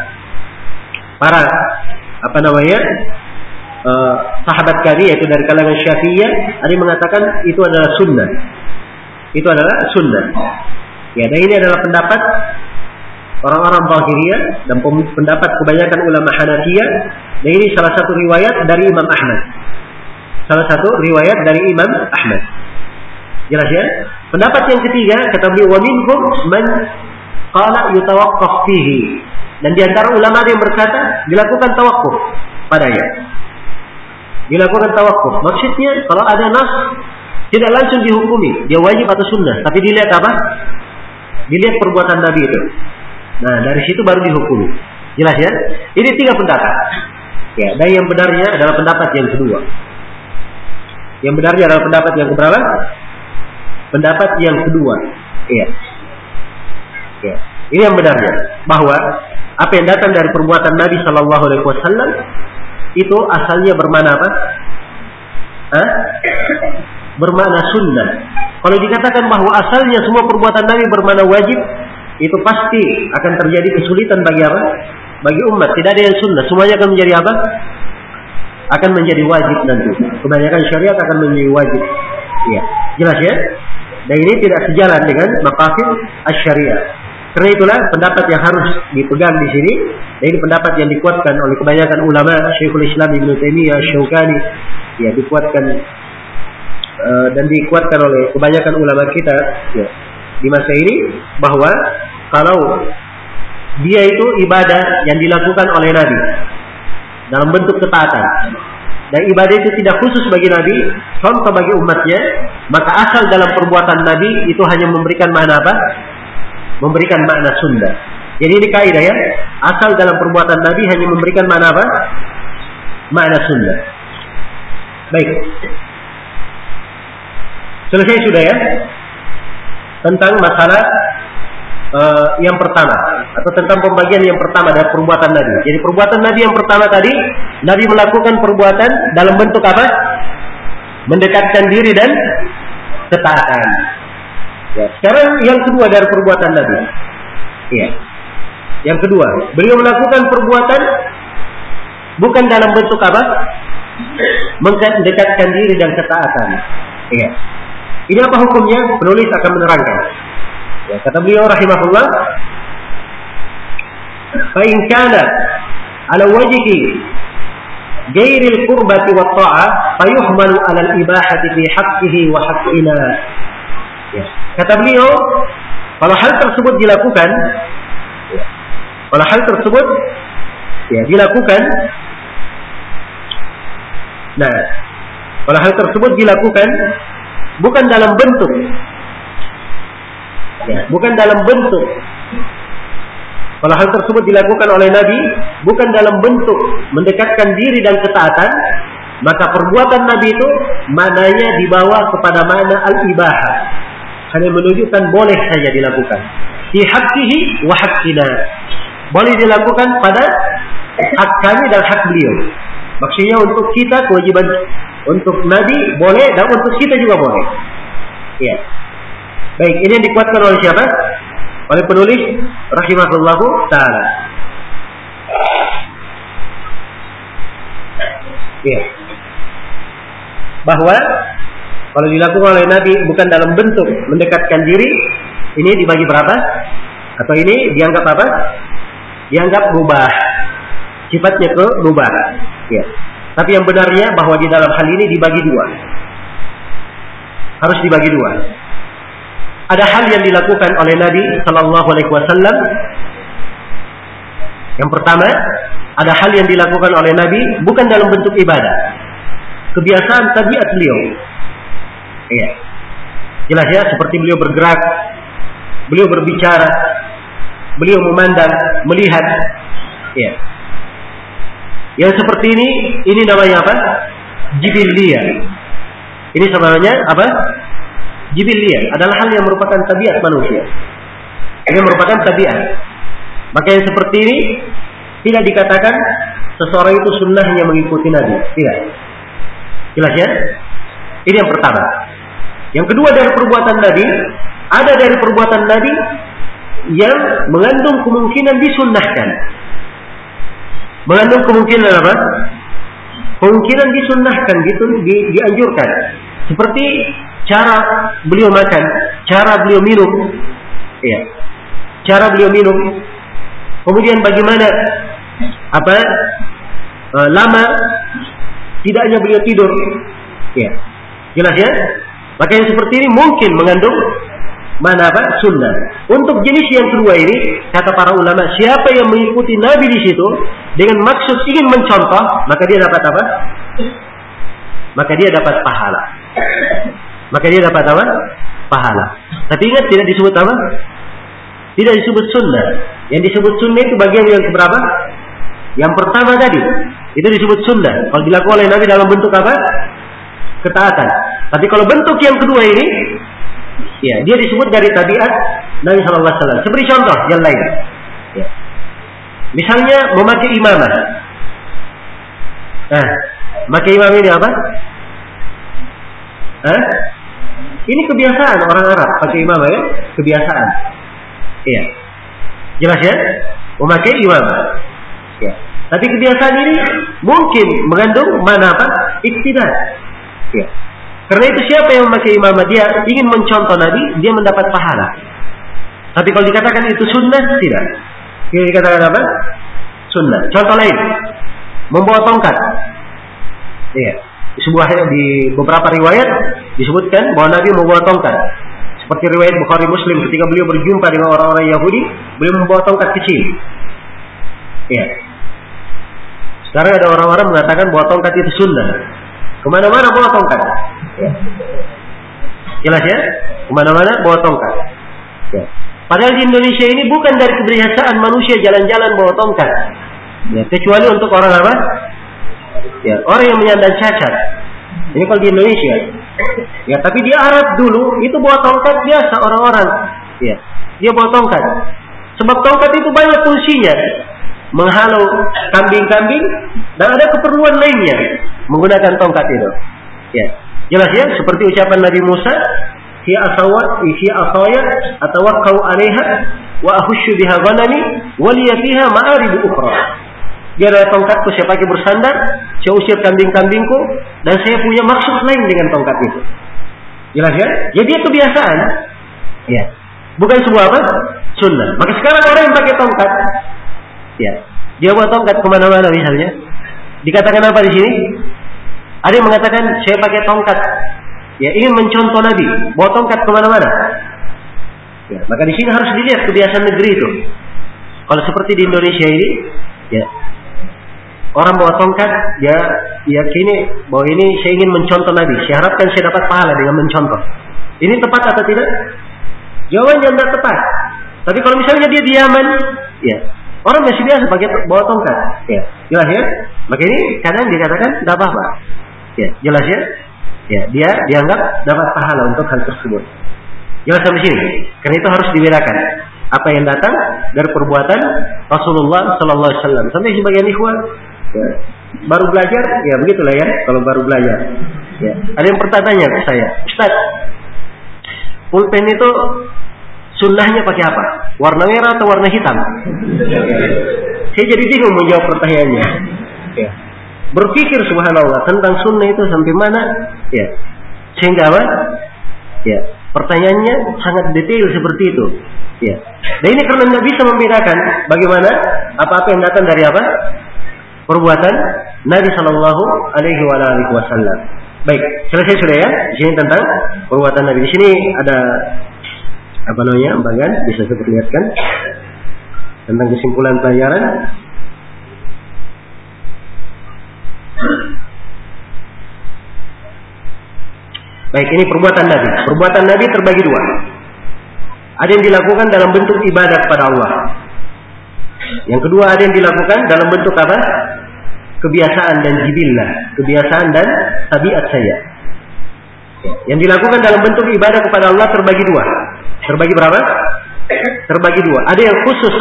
para apa namanya? Uh, sahabat kami yaitu dari kalangan Syafi'iyah, ada yang mengatakan itu adalah sunnah. Itu adalah sunnah. Ya, dan ini adalah pendapat orang-orang Zahiriyah dan pendapat kebanyakan ulama Hanafiyah. Dan ini salah satu riwayat dari Imam Ahmad. Salah satu riwayat dari Imam Ahmad. Jelas ya? Pendapat yang ketiga kata beliau, wa minhum man qala yutawaqqaf fihi. Dan di antara ulama yang berkata dilakukan tawakuf padanya. Dilakukan tawakuf. Maksudnya kalau ada nas tidak langsung dihukumi dia wajib atau sunnah, tapi dilihat apa? Dilihat perbuatan Nabi itu. Nah, dari situ baru dihukumi. Jelas ya? Ini tiga pendapat. Ya, dan yang benarnya adalah pendapat yang kedua. Yang benarnya adalah pendapat yang keberapa? Pendapat yang kedua. Iya. Ya. Ini yang benarnya, bahwa apa yang datang dari perbuatan Nabi Shallallahu Alaihi Wasallam itu asalnya bermakna apa? Hah? Bermakna sunnah. Kalau dikatakan bahwa asalnya semua perbuatan Nabi bermakna wajib, itu pasti akan terjadi kesulitan bagi apa? Bagi umat. Tidak ada yang sunnah. Semuanya akan menjadi apa? Akan menjadi wajib nanti. Kebanyakan syariat akan menjadi wajib. Iya. Jelas ya? Dan ini tidak sejalan dengan maqasid asy-syariah. Karena itulah pendapat yang harus dipegang di sini. Dan ini pendapat yang dikuatkan oleh kebanyakan ulama, Syekhul Islam Ibnu Taimiyah, Syaukani, ya dikuatkan uh, dan dikuatkan oleh kebanyakan ulama kita ya, di masa ini, bahwa kalau dia itu ibadah yang dilakukan oleh Nabi dalam bentuk ketaatan, dan ibadah itu tidak khusus bagi Nabi, contoh bagi umatnya, maka asal dalam perbuatan Nabi itu hanya memberikan makna apa? Memberikan makna sunnah. Jadi ini kaidah ya, asal dalam perbuatan Nabi hanya memberikan makna apa? Makna sunnah. Baik. Selesai sudah ya tentang masalah uh, yang pertama, atau tentang pembagian yang pertama dari perbuatan Nabi. Jadi perbuatan Nabi yang pertama tadi, Nabi melakukan perbuatan dalam bentuk apa? Mendekatkan diri dan ketaatan. Ya, sekarang yang kedua dari perbuatan Nabi. Ya. Yang kedua, beliau melakukan perbuatan bukan dalam bentuk apa? Mendekatkan diri dan ketaatan. Ya. Ini apa hukumnya? Penulis akan menerangkan. Ya, kata beliau rahimahullah, fa in kana ala wajhi ghairil qurbati wat ta'ah fayuhmalu ala al ibahati fi haqqihi wa haqqina. Ya. Kata beliau, kalau hal tersebut dilakukan, ya, kalau hal tersebut ya dilakukan, nah, kalau hal tersebut dilakukan bukan dalam bentuk, ya, bukan dalam bentuk Kalau hal tersebut dilakukan oleh Nabi bukan dalam bentuk mendekatkan diri dan ketaatan, maka perbuatan Nabi itu maknanya dibawa kepada makna al-ibahah, hanya menunjukkan boleh saja dilakukan. Fi haqqihi wa haqqina, boleh dilakukan pada hak kami dan hak beliau. Maksudnya untuk kita kewajiban, untuk Nabi boleh dan untuk kita juga boleh. Ya. Baik, ini yang dikuatkan oleh siapa? Oleh penulis rahimahullahu taala. Ya. Bahwa kalau dilakukan oleh Nabi bukan dalam bentuk mendekatkan diri, ini dibagi berapa? Atau ini dianggap apa? Dianggap mubah. Sifatnya ke mubah. Ya. Tapi yang benarnya bahwa di dalam hal ini dibagi dua. Harus dibagi dua. Ada hal yang dilakukan oleh Nabi Sallallahu Alaihi Wasallam. Yang pertama, ada hal yang dilakukan oleh Nabi bukan dalam bentuk ibadah, kebiasaan tabiat beliau. Iya, jelas ya, seperti beliau bergerak, beliau berbicara, beliau memandang, melihat. Iya. Yang seperti ini, ini namanya apa? Jibiliyah. Ini namanya apa? Jibiliyah adalah hal yang merupakan tabiat manusia. Ini merupakan tabiat. Maka yang seperti ini tidak dikatakan seseorang itu sunnahnya mengikuti Nabi. Tidak. Jelas ya? Ini yang pertama. Yang kedua dari perbuatan Nabi, ada dari perbuatan Nabi yang mengandung kemungkinan disunnahkan. Mengandung kemungkinan apa? Kemungkinan disunnahkan, gitu, di, dianjurkan. Seperti cara beliau makan, cara beliau minum, ya, cara beliau minum. Kemudian bagaimana apa e, lama tidaknya beliau tidur, ya, jelas ya. Maka yang seperti ini mungkin mengandung mana apa sunnah. Untuk jenis yang kedua ini, kata para ulama, siapa yang mengikuti Nabi di situ dengan maksud ingin mencontoh, maka dia dapat apa? Maka dia dapat pahala. Maka dia dapat apa? Pahala. Tapi ingat, tidak disebut apa? Tidak disebut sunnah. Yang disebut sunnah itu bagian yang keberapa? Yang pertama tadi, itu disebut sunnah. Kalau dilakukan oleh Nabi dalam bentuk apa? Ketaatan. Tapi kalau bentuk yang kedua ini, ya, dia disebut dari tabiat Nabi Sallallahu Alaihi Wasallam. Seperti contoh yang lain. Ya. Misalnya memakai imamah. Nah, memakai imamah ini apa? Hah? Ini kebiasaan orang Arab pakai imamah, ya, kebiasaan. Iya. Jelas ya? Memakai imamah. Ya. Tapi kebiasaan ini mungkin mengandung mana apa? Iktidar. Ya. Karena itu siapa yang memakai imamah, dia ingin mencontoh Nabi, dia mendapat pahala. Tapi kalau dikatakan itu sunnah, tidak. Dia dikatakan apa? Sunnah. Contoh lain, membawa tongkat. Iya. Di sebuah di beberapa riwayat disebutkan bahwa Nabi membawa tongkat. Seperti riwayat Bukhari Muslim, ketika beliau berjumpa dengan orang-orang Yahudi, beliau membawa tongkat kecil. Iya. Sekarang ada orang-orang mengatakan bahwa tongkat itu sunnah. Kemana-mana bawa tongkat. Ya. Jelas ya? Kemana-mana bawa tongkat. Ya. Padahal di Indonesia ini bukan dari kebiasaan manusia jalan-jalan bawa tongkat. Ya, kecuali untuk orang apa? Ya, orang yang menyandang cacat. Ini kalau di Indonesia. Ya, tapi di Arab dulu itu bawa tongkat biasa orang-orang. Ya, dia bawa tongkat. Sebab tongkat itu banyak fungsinya. Menghalau kambing-kambing dan ada keperluan lainnya menggunakan tongkat itu. Ya, jelas ya, seperti ucapan Nabi Musa, "Fi asawat, fi asaya atawakkau 'alaiha wa ahushu biha ghanami wa li fiha ma'arib ukhra." Dia ada tongkatku, saya pakai bersandar, saya usir kambing-kambingku, dan saya punya maksud lain dengan tongkat itu. Jelas ya? Jadi dia kebiasaan. Ya. Bukan sebuah apa? Sunnah. Maka sekarang orang yang pakai tongkat, ya, dia bawa tongkat kemana-mana misalnya. Dikatakan apa di sini? Ada yang mengatakan saya pakai tongkat, ya, ingin mencontoh Nabi, bawa tongkat kemana-mana. Ya, maka di sini harus dilihat kebiasaan negeri itu. Kalau seperti di Indonesia ini, ya, orang bawa tongkat, ya, yakini bahwa ini saya ingin mencontoh Nabi. Saya harapkan saya dapat pahala dengan mencontoh. Ini tepat atau tidak? Jawabannya tidak tepat. Tapi kalau misalnya dia di Yaman, ya. Orang masih biasa pakai bawa tongkat, ya. Jelas ya? Maka ini kadang dikatakan tidak apa-apa. Ya, jelas ya? Ya, dia dianggap dapat pahala untuk hal tersebut. Jelas sampai sini. Karena itu harus dibedakan apa yang datang dari perbuatan Rasulullah Sallallahu Alaihi Wasallam. Sampai sebagian ikhwan ya, baru belajar, ya begitulah ya. Kalau baru belajar, ya. Ada yang bertanya ke saya, Ustaz, pulpen itu sunnahnya pakai apa? Warna merah atau warna hitam? Saya jadi bingung menjawab pertanyaannya. Ya. Berpikir subhanallah tentang sunnah itu sampai mana? Ya. Sehingga apa? Ya. Pertanyaannya sangat detail seperti itu. Ya. Dan ini karena tidak bisa membedakan bagaimana apa-apa yang datang dari apa? Perbuatan Nabi Sallallahu Alaihi Wasallam. Baik, selesai sudah ya. Di sini tentang perbuatan Nabi. Di sini ada apa namanya bagian bisa saya perlihatkan tentang kesimpulan pelajaran. Baik, ini perbuatan Nabi. Perbuatan Nabi terbagi dua. Ada yang dilakukan dalam bentuk ibadah kepada Allah. Yang kedua ada yang dilakukan dalam bentuk apa? Kebiasaan dan jibillah, kebiasaan dan tabiat saya. Yang dilakukan dalam bentuk ibadah kepada Allah terbagi dua. Terbagi berapa? Terbagi dua. Ada yang khusus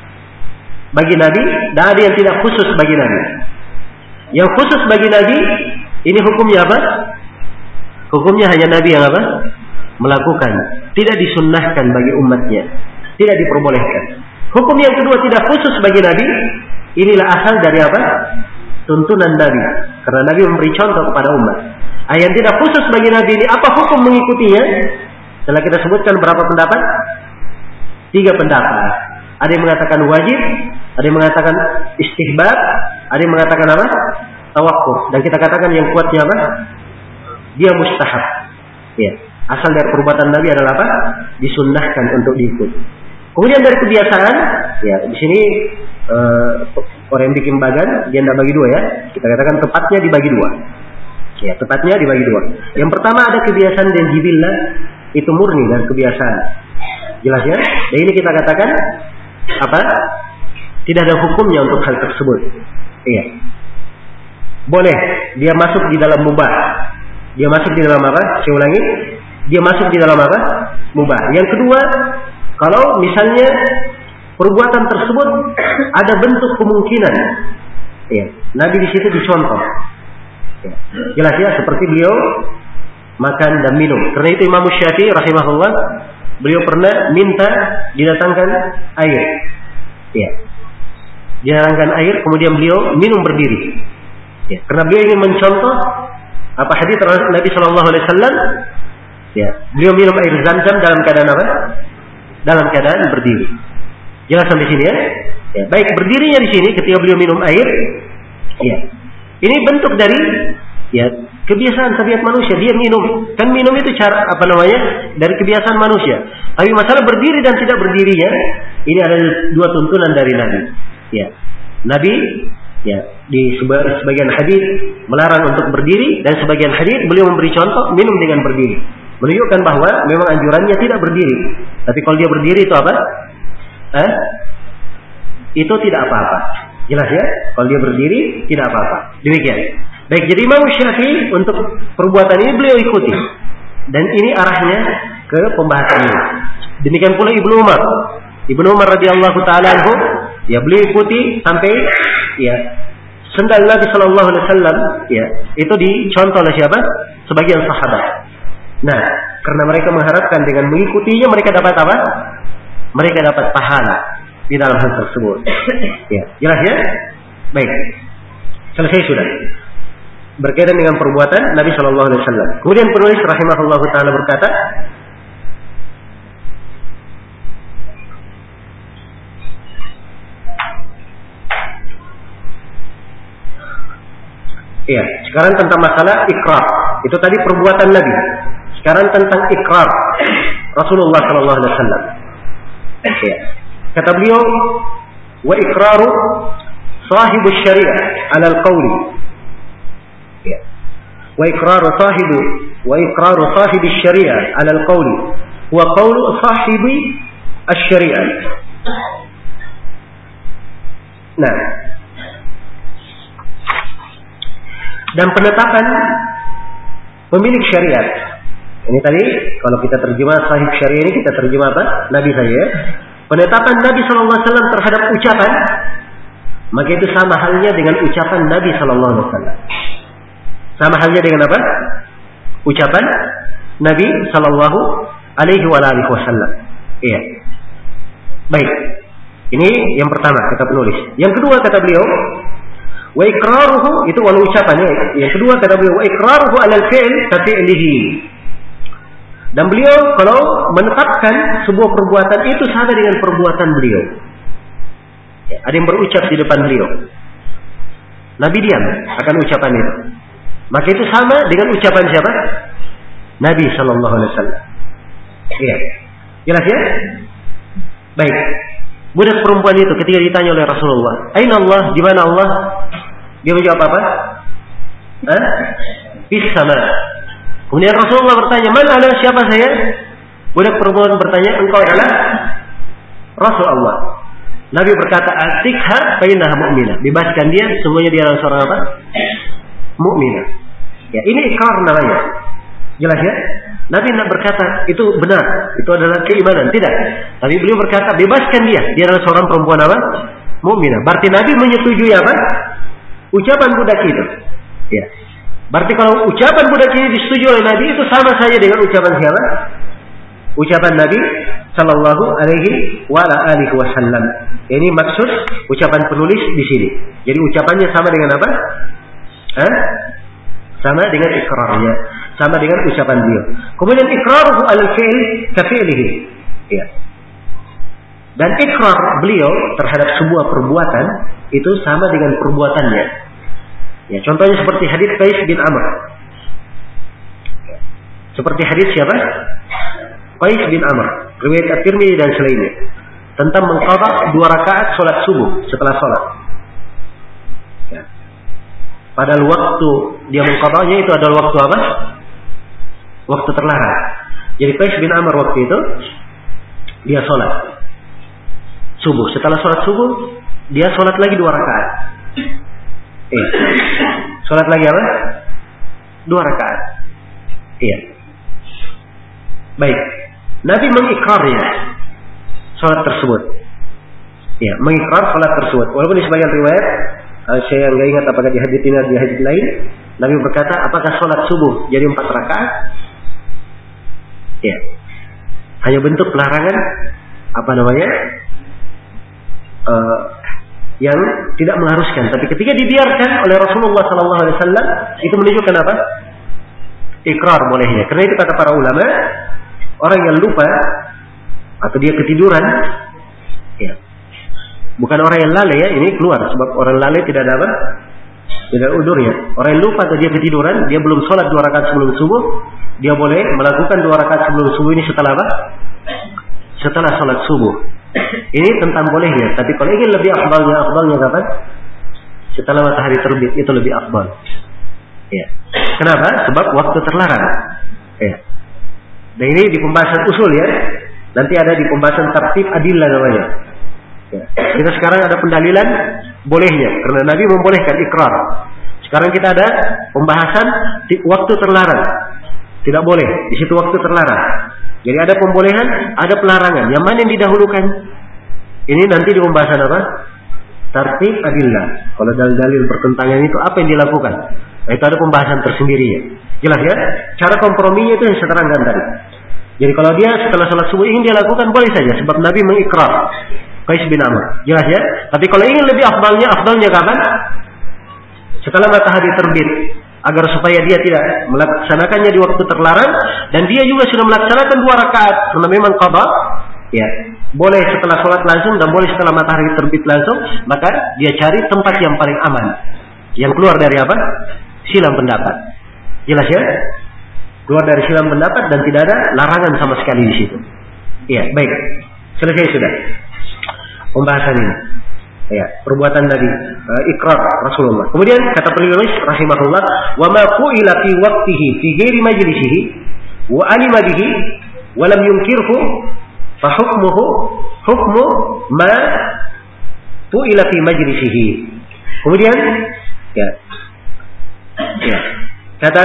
bagi Nabi dan ada yang tidak khusus bagi Nabi. Yang khusus bagi Nabi ini hukumnya apa? Hukumnya hanya Nabi yang apa? Melakukan. Tidak disunnahkan bagi umatnya. Tidak diperbolehkan. Hukum yang kedua tidak khusus bagi Nabi. Inilah asal dari apa? Tuntunan Nabi. Karena Nabi memberi contoh kepada umat. Ah, yang tidak khusus bagi Nabi ini apa hukum mengikutinya? Setelah kita sebutkan berapa pendapat? Tiga pendapat. Ada yang mengatakan wajib, ada yang mengatakan istihbab, ada yang mengatakan apa? Tawakkuf. Dan kita katakan yang kuatnya apa? Dia mustahab. Ya. Asal dari perbuatan Nabi adalah apa? Disunnahkan untuk diikut. Kemudian dari kebiasaan, ya di sini uh, orang yang bikin bagan dia tidak bagi dua ya. Kita katakan tepatnya dibagi dua. Ya, tepatnya dibagi dua. Yang pertama ada kebiasaan dan jibillah, itu murni dan kebiasaan. Jelas ya? Dan ini kita katakan apa? Tidak ada hukumnya untuk hal tersebut. Iya. Boleh dia masuk di dalam mubah. Dia masuk di dalam apa? Saya ulangi. Dia masuk di dalam apa? Mubah. Yang kedua, kalau misalnya perbuatan tersebut ada bentuk kemungkinan, ya, Nabi di situ dicontoh. Ya. Jelas ya, seperti beliau makan dan minum. Karena itu Imam Syafi'i rahimahullah, beliau pernah minta didatangkan air. Ya. Didatangkan air, kemudian beliau minum berdiri. Ya. Karena beliau ingin mencontoh apa hadis Nabi Shallallahu Alaihi Wasallam. Ya, beliau minum air Zam-Zam dalam keadaan apa? Dalam keadaan berdiri. Jelas sampai sini ya? Ya, baik berdirinya di sini ketika beliau minum air. Ya, ini bentuk dari ya kebiasaan tabiat manusia. Dia minum, kan minum itu cara apa namanya? Dari kebiasaan manusia. Tapi masalah berdiri dan tidak berdirinya, ini ada dua tuntunan dari Nabi. Ya, Nabi ya di sebagian hadis melarang untuk berdiri dan sebagian hadis beliau memberi contoh minum dengan berdiri. Menunjukkan bahwa memang anjurannya tidak berdiri. Tapi kalau dia berdiri itu apa? Eh? Itu tidak apa-apa. Jelas ya? Kalau dia berdiri tidak apa-apa. Demikian. Baik, jadi Imam Syafi'i untuk perbuatan ini beliau ikuti. Dan ini arahnya ke pembahasan ini. Demikian pula Ibnu Umar. Ibnu Umar radhiyallahu taala anhu, ya beliau ikuti sampai ya sendal Nabi sallallahu alaihi wasallam ya itu dicontoh oleh siapa? Sebagian sahabat. Nah, karena mereka mengharapkan dengan mengikutinya mereka dapat apa? Mereka dapat pahala di dalam hal tersebut. Ya, jelas ya? Baik. Selesai sudah. Berkaitan dengan perbuatan Nabi Shallallahu Alaihi Wasallam. Kemudian penulis rahimahullahu taala berkata, iya, sekarang tentang masalah ikrar. Itu tadi perbuatan Nabi. Sekarang tentang ikrar Rasulullah sallallahu alaihi wasallam. Ya. Kata beliau, wa ikraru sahibu syariah 'ala al-qawli. Ya. Wa ikraru sahibu wa ikraru sahibi syariah 'ala al-qawli wa qawlu sahibi asy-syariah. Nah, dan penetapan pemilik syariat. Ini tadi kalau kita terjemah sahih syariat ini kita terjemah apa? Nabi saja. Penetapan Nabi Shallallahu Alaihi Wasallam terhadap ucapan, maka itu sama halnya dengan ucapan Nabi Shallallahu Alaihi Wasallam. Sama halnya dengan apa? Ucapan Nabi Shallallahu Alaihi Wasallam. Iya. Baik. Ini yang pertama kata penulis. Yang kedua kata beliau, wa iqraruhu, itu walau ucapannya. Yang kedua kata beliau, wa iqraruhu 'alal fi'l ka fi'lihi. Dan beliau kalau menetapkan sebuah perbuatan itu sama dengan perbuatan beliau. Ya, ada yang berucap di depan beliau. Nabi diam akan ucapan itu. Maka itu sama dengan ucapan siapa? Nabi Sallallahu Alaihi Wasallam. Iya. Jelas ya? Baik. Budak perempuan itu ketika ditanya oleh Rasulullah, "Aina Allah?" Di mana Allah? Dia menjawab apa? Hah? Fis sama. Kemudian Rasulullah bertanya, "Man ana, siapa saya?" Budak perempuan bertanya, "Engkau adalah Rasul Allah." Nabi berkata, "Atikha fa innaha mu'minah." Bebaskan dia, semuanya dia adalah seorang apa? Mukminah. Ya, ini ikrar namanya. Jelas ya? Nabi tidak berkata itu benar, itu adalah keimanan, tidak. Tapi beliau berkata, bebaskan dia, dia adalah seorang perempuan apa? Mukminah. Berarti Nabi menyetujui apa? Ucapan budak itu. Ya. Berarti kalau ucapan budak ini disetujui oleh Nabi, itu sama saja dengan ucapan siapa? Ucapan Nabi Sallallahu Alaihi Wasallam. Ini maksud ucapan penulis di sini. Jadi ucapannya sama dengan apa? Hah? Sama dengan ikrarnya, sama dengan ucapan beliau. Kemudian ikraruhu al-fi'l ka fi'lihi. Ya. Dan ikrar beliau terhadap sebuah perbuatan itu sama dengan perbuatannya. Ya, contohnya seperti hadis Qais bin Amr. Ya. Seperti hadis siapa? Qais bin Amr, riwayat At-Tirmidzi dan selainnya, tentang mengqadha dua rakaat salat subuh setelah salat. Ya. Padahal waktu dia mengqadhanya itu adalah waktu apa? Waktu terlarang. Jadi Qais bin Amr waktu itu dia salat subuh. Setelah salat subuh dia salat lagi dua rakaat. Eh, salat lagi apa? Dua rakaat. Iya. Baik. Nabi mengikrarnya salat tersebut. Ya, mengikrar salat tersebut. Walaupun di sebagian riwayat, saya nggak ingat apakah di hadits ini atau di hadits lain, Nabi berkata, apakah salat subuh jadi empat rakaat? Ya, hanya bentuk pelarangan apa namanya uh, yang tidak mengharuskan. Tapi ketika dibiarkan oleh Rasulullah Sallallahu Alaihi Wasallam, itu menunjukkan apa? Ikrar bolehnya. Karena itu kata para ulama, orang yang lupa atau dia ketiduran, ya, bukan orang yang lalai ya, ini keluar sebab orang lalai tidak ada apa? Tidak ada udurnya. Orang yang lupa atau dia ketiduran, dia belum sholat dua rakaat sebelum subuh, dia boleh melakukan dua rakaat sebelum subuh ini setelah apa? Setelah sholat subuh. Ini tentang bolehnya. Tapi kalau ingin lebih afdalnya, afdalnya kapan? Setelah matahari terbit, itu lebih afdal. Ya. Kenapa? Sebab waktu terlarang. Ya. Dan ini di pembahasan usul ya. Nanti ada di pembahasan tartib adillah namanya. Ya. Kita sekarang ada pendalilan bolehnya karena Nabi membolehkan ikrar. Sekarang kita ada pembahasan waktu terlarang. Tidak boleh, di situ waktu terlarang. Jadi ada pembolehan, ada pelarangan. Yang mana yang didahulukan? Ini nanti di pembahasan apa? Tartib adillah. Kalau dalil-dalil pertentangan itu apa yang dilakukan? Nah, itu ada pembahasan tersendiri ya. Jelas ya? Cara komprominya itu yang saya terangkan tadi. Jadi kalau dia setelah salat subuh ingin dia lakukan boleh saja sebab Nabi mengikrar. Qais bin Amr. Jelas ya? Tapi kalau ingin lebih afdalnya, afdalnya kapan? Setelah matahari terbit. Agar supaya dia tidak melaksanakannya di waktu terlarang. Dan dia juga sudah melaksanakan dua rakaat. Karena memang qadha. Ya. Boleh setelah sholat langsung dan boleh setelah matahari terbit langsung. Maka dia cari tempat yang paling aman. Yang keluar dari apa? Silang pendapat. Jelas ya? Keluar dari silang pendapat dan tidak ada larangan sama sekali di situ. Iya, baik. Selesai sudah pembahasan ini. Ya, perbuatan Nabi, uh, ikrar Rasulullah. Kemudian kata penulis rahimahullah, wa ma qila fi waqtihi fi ghairi majlisihi wa alima bihi wa lam yunkirhu fa hukmuhu hukmu ma fu'ila fi majlisihi. Kemudian ya. Ya. Kata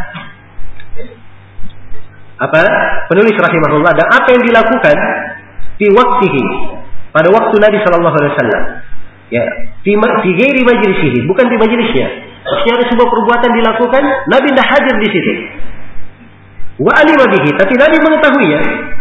apa? Penulis rahimahullah, dan apa yang dilakukan fi waqtihi, pada waktu Nabi sallallahu alaihi wasallam. Ya, fi fi ghairi majlisihi, bukan di majelisnya. Maksudnya ada sebuah perbuatan dilakukan, Nabi tidak hadir di situ. Wa alima bihi, tapi Nabi mengetahuinya.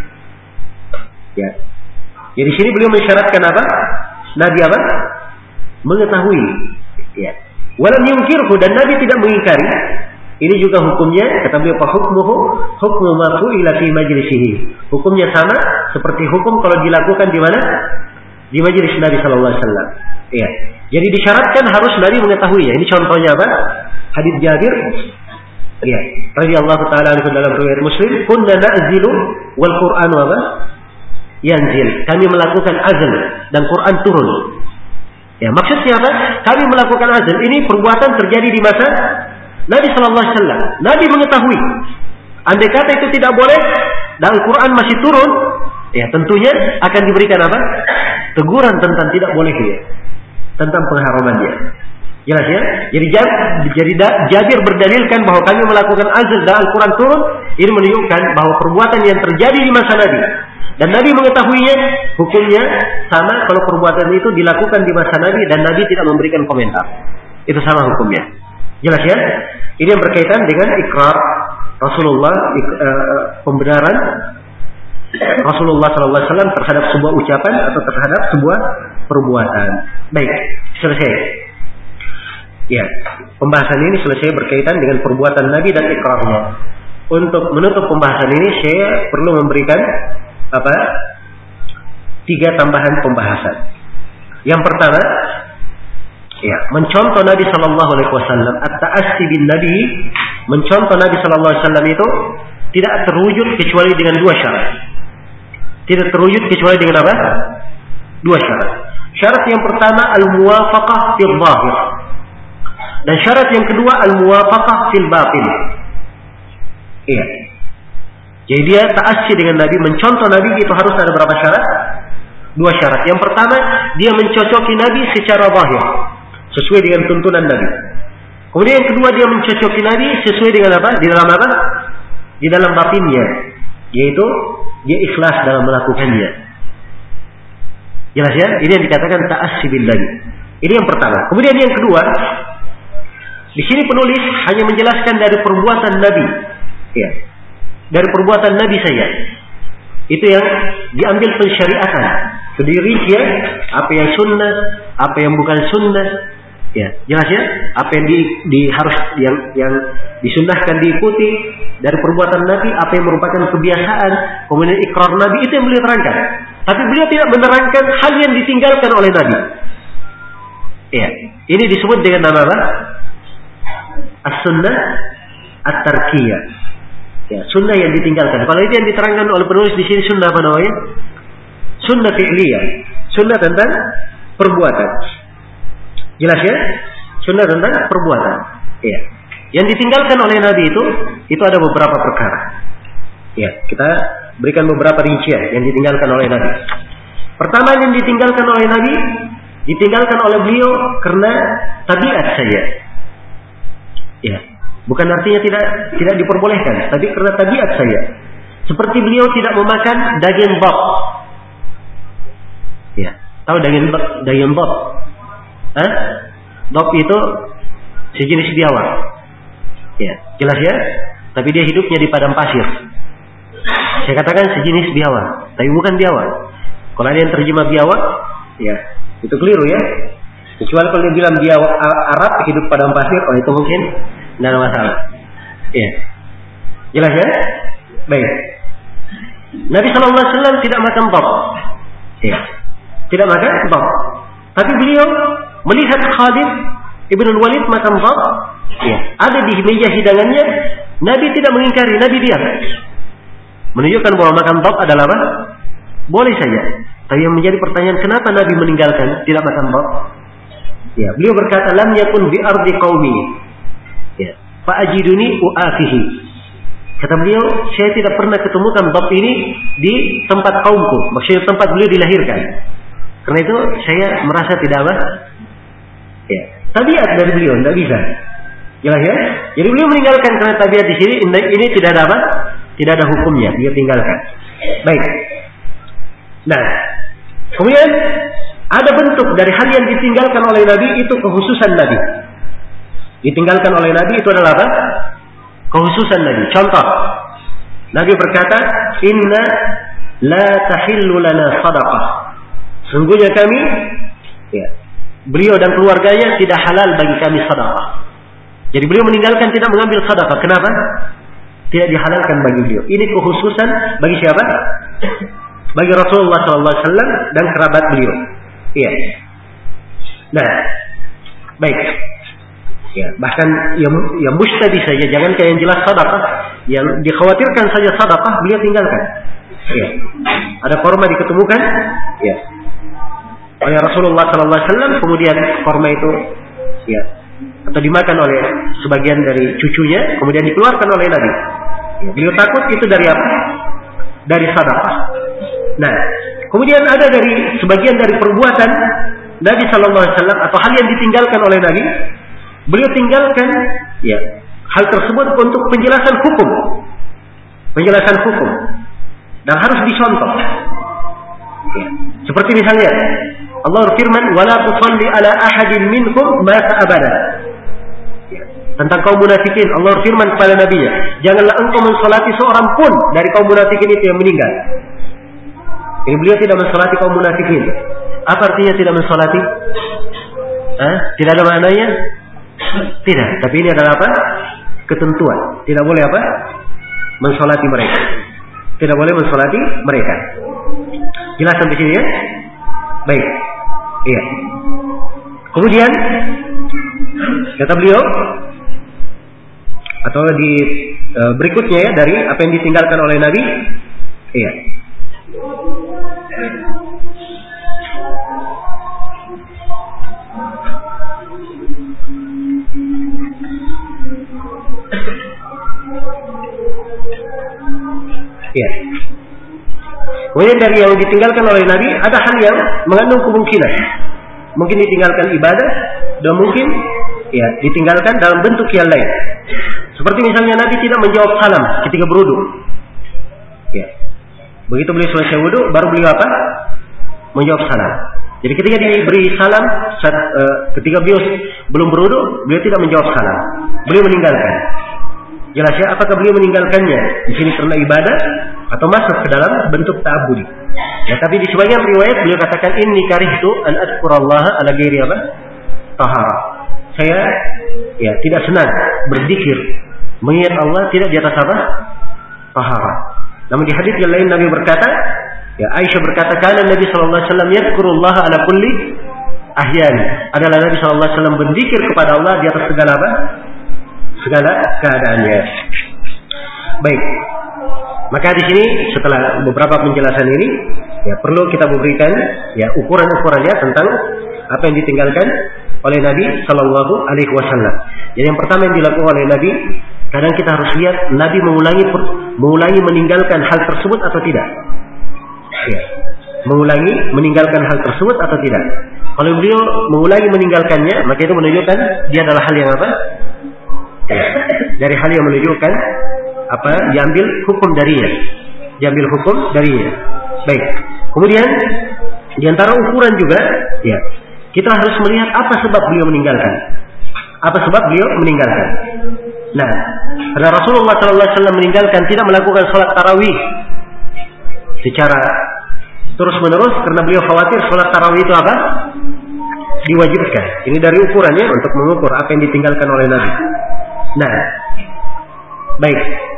Ya. Jadi sini beliau mensyaratkan apa? Nabi apa? Mengetahui. Ya. Walam yungkirhu, dan Nabi tidak mengingkari. Ini juga hukumnya, kata beliau, fa hukmuhu hukmu ma fu'ila fi majlisihi. Hukumnya sama seperti hukum kalau dilakukan di mana? Di majelis Nabi sallallahu alaihi wasallam. Iya. Jadi disyaratkan harus Nabi mengetahuinya. Ini contohnya apa? Hadits Jabir. Iya. Radhiyallahu taala anhu dalam riwayat Muslim, kunna na'zilu wal Qur'anu apa? Yanzil. Kami melakukan azl dan Quran turun. Ya, maksudnya apa? Kami melakukan azl. Ini perbuatan terjadi di masa Nabi sallallahu alaihi wasallam. Nabi mengetahui. Andai kata itu tidak boleh dan Al-Quran masih turun, ya tentunya akan diberikan apa? Teguran tentang tidak bolehnya, tentang pengharamannya. Jelas ya? Jadi jadi Jabir berdalilkan bahwa kami melakukan azl dan Al-Quran turun, ini menunjukkan bahwa perbuatan yang terjadi di masa Nabi dan Nabi mengetahuinya, hukumnya sama kalau perbuatan itu dilakukan di masa Nabi dan Nabi tidak memberikan komentar. Itu sama hukumnya. Jelas ya? Ini yang berkaitan dengan ikrar Rasulullah, ik, uh, pembenaran Rasulullah sallallahu alaihi wasallam terhadap sebuah ucapan atau terhadap sebuah perbuatan. Baik, selesai. Ya, pembahasan ini selesai berkaitan dengan perbuatan Nabi dan ikrarnya. Untuk menutup pembahasan ini, saya perlu memberikan apa? Tiga tambahan pembahasan. Yang pertama, ya, mencontoh Nabi sallallahu alaihi wasallam, at-ta'assi bin Nabi, mencontoh Nabi sallallahu alaihi wasallam itu tidak terwujud kecuali dengan dua syarat. Tidak terwujud kecuali dengan apa? Dua syarat. Syarat yang pertama al-muwafaqah fil zahir. Dan syarat yang kedua al-muwafaqah fil batin. Iya. Jadi dia ta'assi dengan Nabi, mencontoh Nabi itu harus ada berapa syarat? Dua syarat. Yang pertama, dia mencocoki Nabi secara zahir, sesuai dengan tuntunan Nabi. Kemudian yang kedua, dia mencocoki Nabi sesuai dengan apa? Di dalam apa? Di dalam batinnya, yaitu dia ikhlas dalam melakukannya. Jelas ya? Ini yang dikatakan ta'assi bin Nabi. Ini yang pertama. Kemudian yang kedua, di sini penulis hanya menjelaskan dari perbuatan Nabi. Ya. Dari perbuatan Nabi saya. Itu yang diambil pensyariatan. Sendiri ya, apa yang sunnah, apa yang bukan sunnah. Ya, jelas ya? Apa yang di, di harus yang yang disunnahkan diikuti dari perbuatan Nabi, apa yang merupakan kebiasaan, kemudian ikrar Nabi, itu yang beliau terangkan. Tapi beliau tidak menerangkan hal yang ditinggalkan oleh Nabi. Ya, ini disebut dengan nama apa? As-sunnah at-tarkiyah. Ya, sunnah yang ditinggalkan. Kalau itu yang diterangkan oleh penulis di sini, sunnah apa namanya? Sunnah fi'liyah. Sunnah tentang perbuatan. Jelas ya? Sunnah tentang perbuatan. Ya. Yang ditinggalkan oleh Nabi itu, itu ada beberapa perkara. Ya, kita berikan beberapa rincian yang ditinggalkan oleh Nabi. Pertama yang ditinggalkan oleh Nabi, ditinggalkan oleh beliau karena tabiat saja. Ya. Bukan artinya tidak tidak diperbolehkan, tapi karena tabiat saja. Seperti beliau tidak memakan daging bab. Ya, tahu daging bab? Daging bab? Hah? Bab itu sejenis biawak. Ya, jelas ya? Tapi dia hidupnya di padang pasir. Saya katakan sejenis biawak, tapi bukan biawak. Kalau ada yang terjemah biawak, ya, itu keliru ya. Kecuali kalau dia bilang biawak Arab hidup padang pasir, oh itu mungkin tidak ada masalah. Ya. Jelas ya? Baik. Nabi sallallahu alaihi wasallam tidak makan bab. Ya. Tidak makan bab. Tapi beliau melihat Khalid Ibn Walid makan bab. Ya. Ada di meja hidangannya. Nabi tidak mengingkari. Nabi diam. Menunjukkan bahwa makan bab adalah apa? Boleh saja. Tapi yang menjadi pertanyaan, kenapa Nabi meninggalkan tidak makan bab? Ya. Beliau berkata, lam yakun bi ardi qaumi. Ya, fa'ajiduni u'afihi. Kata beliau, saya tidak pernah ketemukan bab ini di tempat kaumku. Maksudnya tempat beliau dilahirkan. Karena itu saya merasa tidak apa? Ya, tabiat dari beliau tidak bisa. Jelas ya? Jadi beliau meninggalkan karena tabiat di sini ini tidak ada apa? Tidak ada hukumnya, dia tinggalkan. Baik. Nah, kemudian ada bentuk dari hal yang ditinggalkan oleh Nabi itu kekhususan Nabi. Ditinggalkan oleh Nabi itu adalah apa? Kekhususan Nabi. Contoh, Nabi berkata, "Inna la tahillu lana sadaqah." Sungguhnya kami, ya, beliau dan keluarganya tidak halal bagi kami sedekah. Jadi beliau meninggalkan tidak mengambil sedekah. Kenapa? Tidak dihalalkan bagi beliau. Ini kekhususan bagi siapa? Bagi Rasulullah shallallahu alaihi wasallam dan kerabat beliau. Iya. Nah, baik. Ya, bahkan yang yang mustadi saja, jangan kayak yang jelas sedekah, yang dikhawatirkan saja sedekah beliau tinggalkan. Ya. Ada korma diketemukan, ya, oleh Rasulullah shallallahu alaihi wasallam, kemudian korma itu, ya, atau dimakan oleh sebagian dari cucunya, kemudian dikeluarkan oleh Nabi. Ya, beliau takut itu dari apa? Dari sedekah. Nah, kemudian ada dari sebagian dari perbuatan Nabi shallallahu alaihi wasallam atau hal yang ditinggalkan oleh Nabi, beliau tinggalkan, ya, hal tersebut untuk penjelasan hukum, penjelasan hukum, dan harus dicontoh. Ya. Seperti misalnya Allah berfirman, "Wala tusalli ala ahadin minhum mata abada." Ya. Tentang kaum munafikin, Allah berfirman kepada Nabi-Nya, "Janganlah engkau mensolati seorang pun dari kaum munafikin itu yang meninggal." Ini beliau tidak mensolati kaum munafikin. Apa artinya tidak mensolati? Hah? Tidak ada maknanya? Tidak. Tapi ini adalah apa? Ketentuan. Tidak boleh apa? Mensolati mereka. Tidak boleh mensolati mereka. Jelas sampai sini ya? Baik. Iya. Kemudian kata beliau atau di e, berikutnya ya dari apa yang ditinggalkan oleh Nabi. Iya. Ya. Kemudian dari yang ditinggalkan oleh Nabi ada hal yang mengandung kemungkinan. Mungkin ditinggalkan ibadah dan mungkin, ya, ditinggalkan dalam bentuk yang lain. Seperti misalnya Nabi tidak menjawab salam ketika berwudu. Ya. Begitu beliau selesai wudu, baru beliau apa? Menjawab salam. Jadi ketika diberi salam, saat, uh, ketika beliau belum berwudu, beliau tidak menjawab salam. Beliau meninggalkan. Jelas ya, apakah beliau meninggalkannya di sini karena ibadah atau masuk ke dalam bentuk ta'abbudi? Ya, tapi di sebagian riwayat beliau katakan, "Inni karihtu an adhkurallaha ala ghairi apa? Tahara." Saya, ya, tidak senang berzikir mengingat Allah tidak di atas apa? Tahara. Namun di hadis yang lain Nabi berkata, ya, Aisyah berkata, "Kana Nabi sallallahu alaihi wasallam yadhkurullaha ala kulli ahyan." Adalah Nabi sallallahu alaihi wasallam berzikir kepada Allah di atas segala apa? Segala keadaannya. Baik. Maka di sini setelah beberapa penjelasan ini, ya, perlu kita berikan, ya, ukuran-ukurannya tentang apa yang ditinggalkan oleh Nabi Sallallahu Alaihi Wasallam. Jadi yang pertama yang dilakukan oleh Nabi, kadang kita harus lihat Nabi mengulangi mengulangi meninggalkan hal tersebut atau tidak. Ya. Mengulangi meninggalkan hal tersebut atau tidak. Kalau beliau mengulangi meninggalkannya, maka itu menunjukkan dia adalah hal yang apa? Ya, dari hal yang menunjukkan apa? Diambil hukum darinya, diambil hukum darinya. Baik. Kemudian di antara ukuran juga, ya, kita harus melihat apa sebab beliau meninggalkan. Apa sebab beliau meninggalkan? Nah, karena Rasulullah shallallahu alaihi wasallam meninggalkan tidak melakukan sholat tarawih secara terus menerus karena beliau khawatir sholat tarawih itu apa? Diwajibkan. Ini dari ukurannya untuk mengukur apa yang ditinggalkan oleh Nabi. Nah, baik.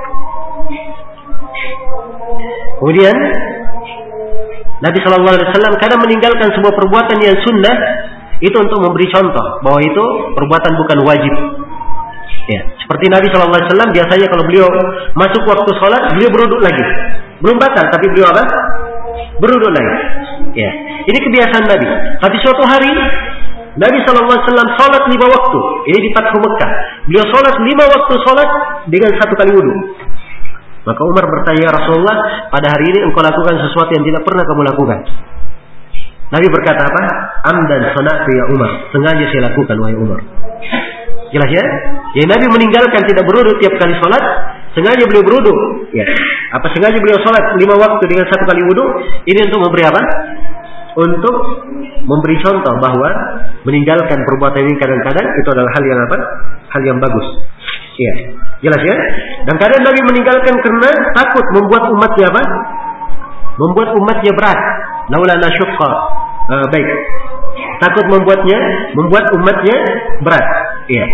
Kemudian Nabi Shallallahu Alaihi Wasallam kadang meninggalkan sebuah perbuatan yang sunnah itu untuk memberi contoh bahwa itu perbuatan bukan wajib. Ya, seperti Nabi Shallallahu Alaihi Wasallam biasanya kalau beliau masuk waktu sholat beliau berwudu lagi, belum batal tapi beliau apa? Berwudu lagi. Ya, ini kebiasaan Nabi. Tapi suatu hari Nabi Shallallahu Alaihi Wasallam sholat lima waktu. Ini di Fathu Mekah. Beliau sholat lima waktu sholat dengan satu kali wudu. Maka Umar bertanya, "Ya Rasulullah, pada hari ini engkau lakukan sesuatu yang tidak pernah kamu lakukan." Nabi berkata apa? Amdan sana'tu ya Umar. Sengaja saya lakukan wahai Umar. Jelas ya? Jadi Nabi meninggalkan tidak berwudu tiap kali sholat. Sengaja beliau berwudu. Ya. Apa sengaja beliau sholat lima waktu dengan satu kali wudu? Ini untuk memberi apa? Untuk memberi contoh bahwa meninggalkan perbuatan ini kadang-kadang itu adalah hal yang apa? Hal yang bagus. Iya. Jelas ya? Dan kadang Nabi meninggalkan karena takut membuat umatnya apa? Membuat umatnya berat. Laula nasyqa. Uh, baik. Takut membuatnya, membuat umatnya berat. Iya.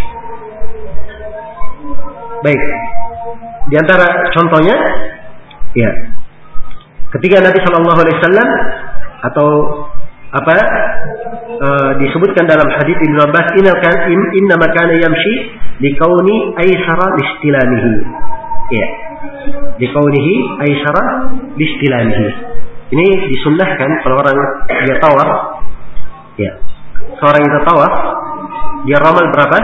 Baik. Di antara contohnya, ya, ketika Nabi Shallallahu Alaihi Wasallam atau apa uh, disebutkan dalam hadits Ibnu Abbas, inna kan inna makana yamshi likauni aisara listilamihi. Ya. Likaunihi aisara listilamihi. Ini disunnahkan kalau orang dia tawaf, ya, seorang itu tawaf, dia ramal berapa?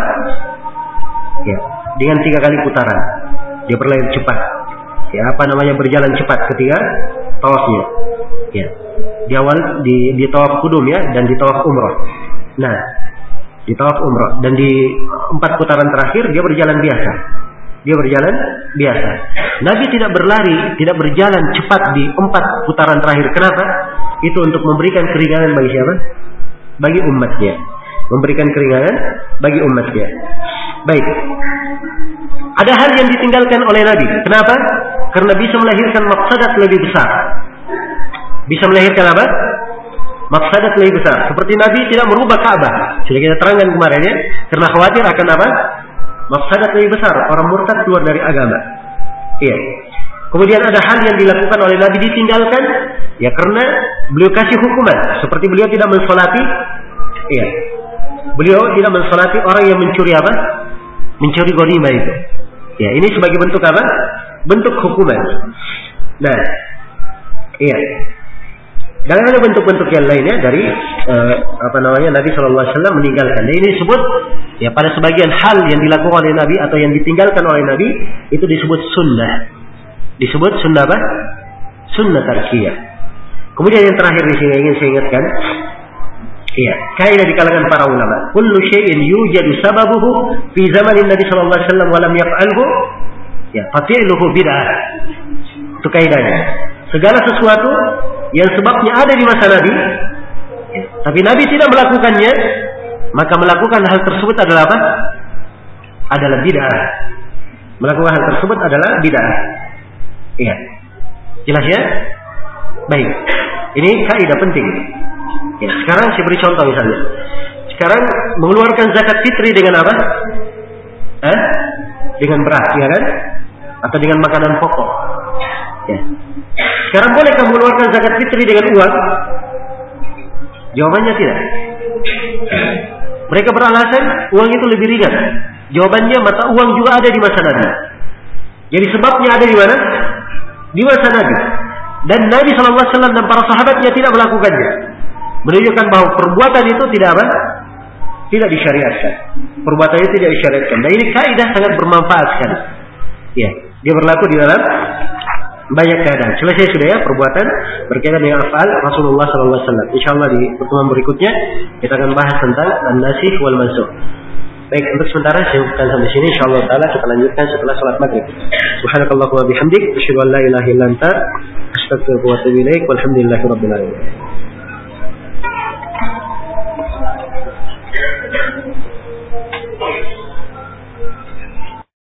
Ya, dengan tiga kali putaran. Dia berlari cepat. Ya, apa namanya berjalan cepat ketika tawafnya. Ya. Di awal di di tawaf kudum ya dan di tawaf umrah. Nah, di tawaf umrah dan di empat putaran terakhir dia berjalan biasa. Dia berjalan biasa. Nabi tidak berlari, tidak berjalan cepat di empat putaran terakhir. Kenapa? Itu untuk memberikan keringanan bagi siapa? Bagi umatnya. Memberikan keringanan bagi umatnya. Baik. Ada hal yang ditinggalkan oleh Nabi. Kenapa? Karena bisa melahirkan maqsadat lebih besar. Bisa melahirkan apa? Maqsadat lebih besar. Seperti Nabi tidak merubah Ka'bah. Sudah kita terangkan kemarin ya. Karena khawatir akan apa? Maqsadat lebih besar. Orang murtad keluar dari agama. Iya. Kemudian ada hal yang dilakukan oleh Nabi ditinggalkan. Ya karena beliau kasih hukuman. Seperti beliau tidak mensolati. Iya. Beliau tidak mensolati orang yang mencuri apa? Mencuri ghanimah itu. Ya, ini sebagai bentuk apa? Bentuk hukuman. Nah, iya. Dan ada bentuk-bentuk yang lainnya dari uh, apa namanya Nabi Shallallahu Alaihi Wasallam meninggalkan. Dan ini disebut ya pada sebagian hal yang dilakukan oleh Nabi atau yang ditinggalkan oleh Nabi itu disebut sunnah. Disebut sunnah apa? Sunnah tarkiyah. Kemudian yang terakhir di sini ingin saya ingatkan. Iya, kaidah di kalangan para ulama. Kullu syai'in yujadu sababuhu fi zamanin Nabi sallallahu alaihi wasallam wa lam yaf'alhu, ya, fati'luhu bid'ah. Itu kaidahnya. Segala sesuatu yang sebabnya ada di masa Nabi, ya, tapi Nabi tidak melakukannya, maka melakukan hal tersebut adalah apa? Adalah bid'ah. Melakukan hal tersebut adalah bid'ah. Iya. Jelas ya? Baik. Ini kaidah penting. Ya, sekarang saya beri contoh misalnya. Sekarang mengeluarkan zakat fitri dengan apa? Eh? Dengan beras, ya kan? Atau dengan makanan pokok. Ya. Sekarang bolehkah mengeluarkan zakat fitri dengan uang? Jawabannya tidak. Mereka beralasan uang itu lebih ringan. Jawabannya mata uang juga ada di masa Nabi. Jadi sebabnya ada di mana? Di masa Nabi. Dan Nabi shallallahu alaihi wasallam dan para sahabatnya tidak melakukannya. Menunjukkan bahwa perbuatan itu tidak apa? Tidak disyariatkan. Perbuatan itu tidak disyariatkan. Dan ini kaidah sangat bermanfaat sekali. Ya, dia berlaku di dalam banyak keadaan. Selesai sudah ya perbuatan berkaitan dengan afal Rasulullah sallallahu alaihi wasallam. Insyaallah di pertemuan berikutnya kita akan bahas tentang an-nasikh wal mansukh. Baik, untuk sementara saya cukupkan sampai sini. Insyaallah taala kita lanjutkan setelah salat maghrib. Subhanakallahumma bihamdik asyhadu an la ilaha illa anta astaghfiruka wa atubu ilaik. Walhamdulillahirabbil alamin.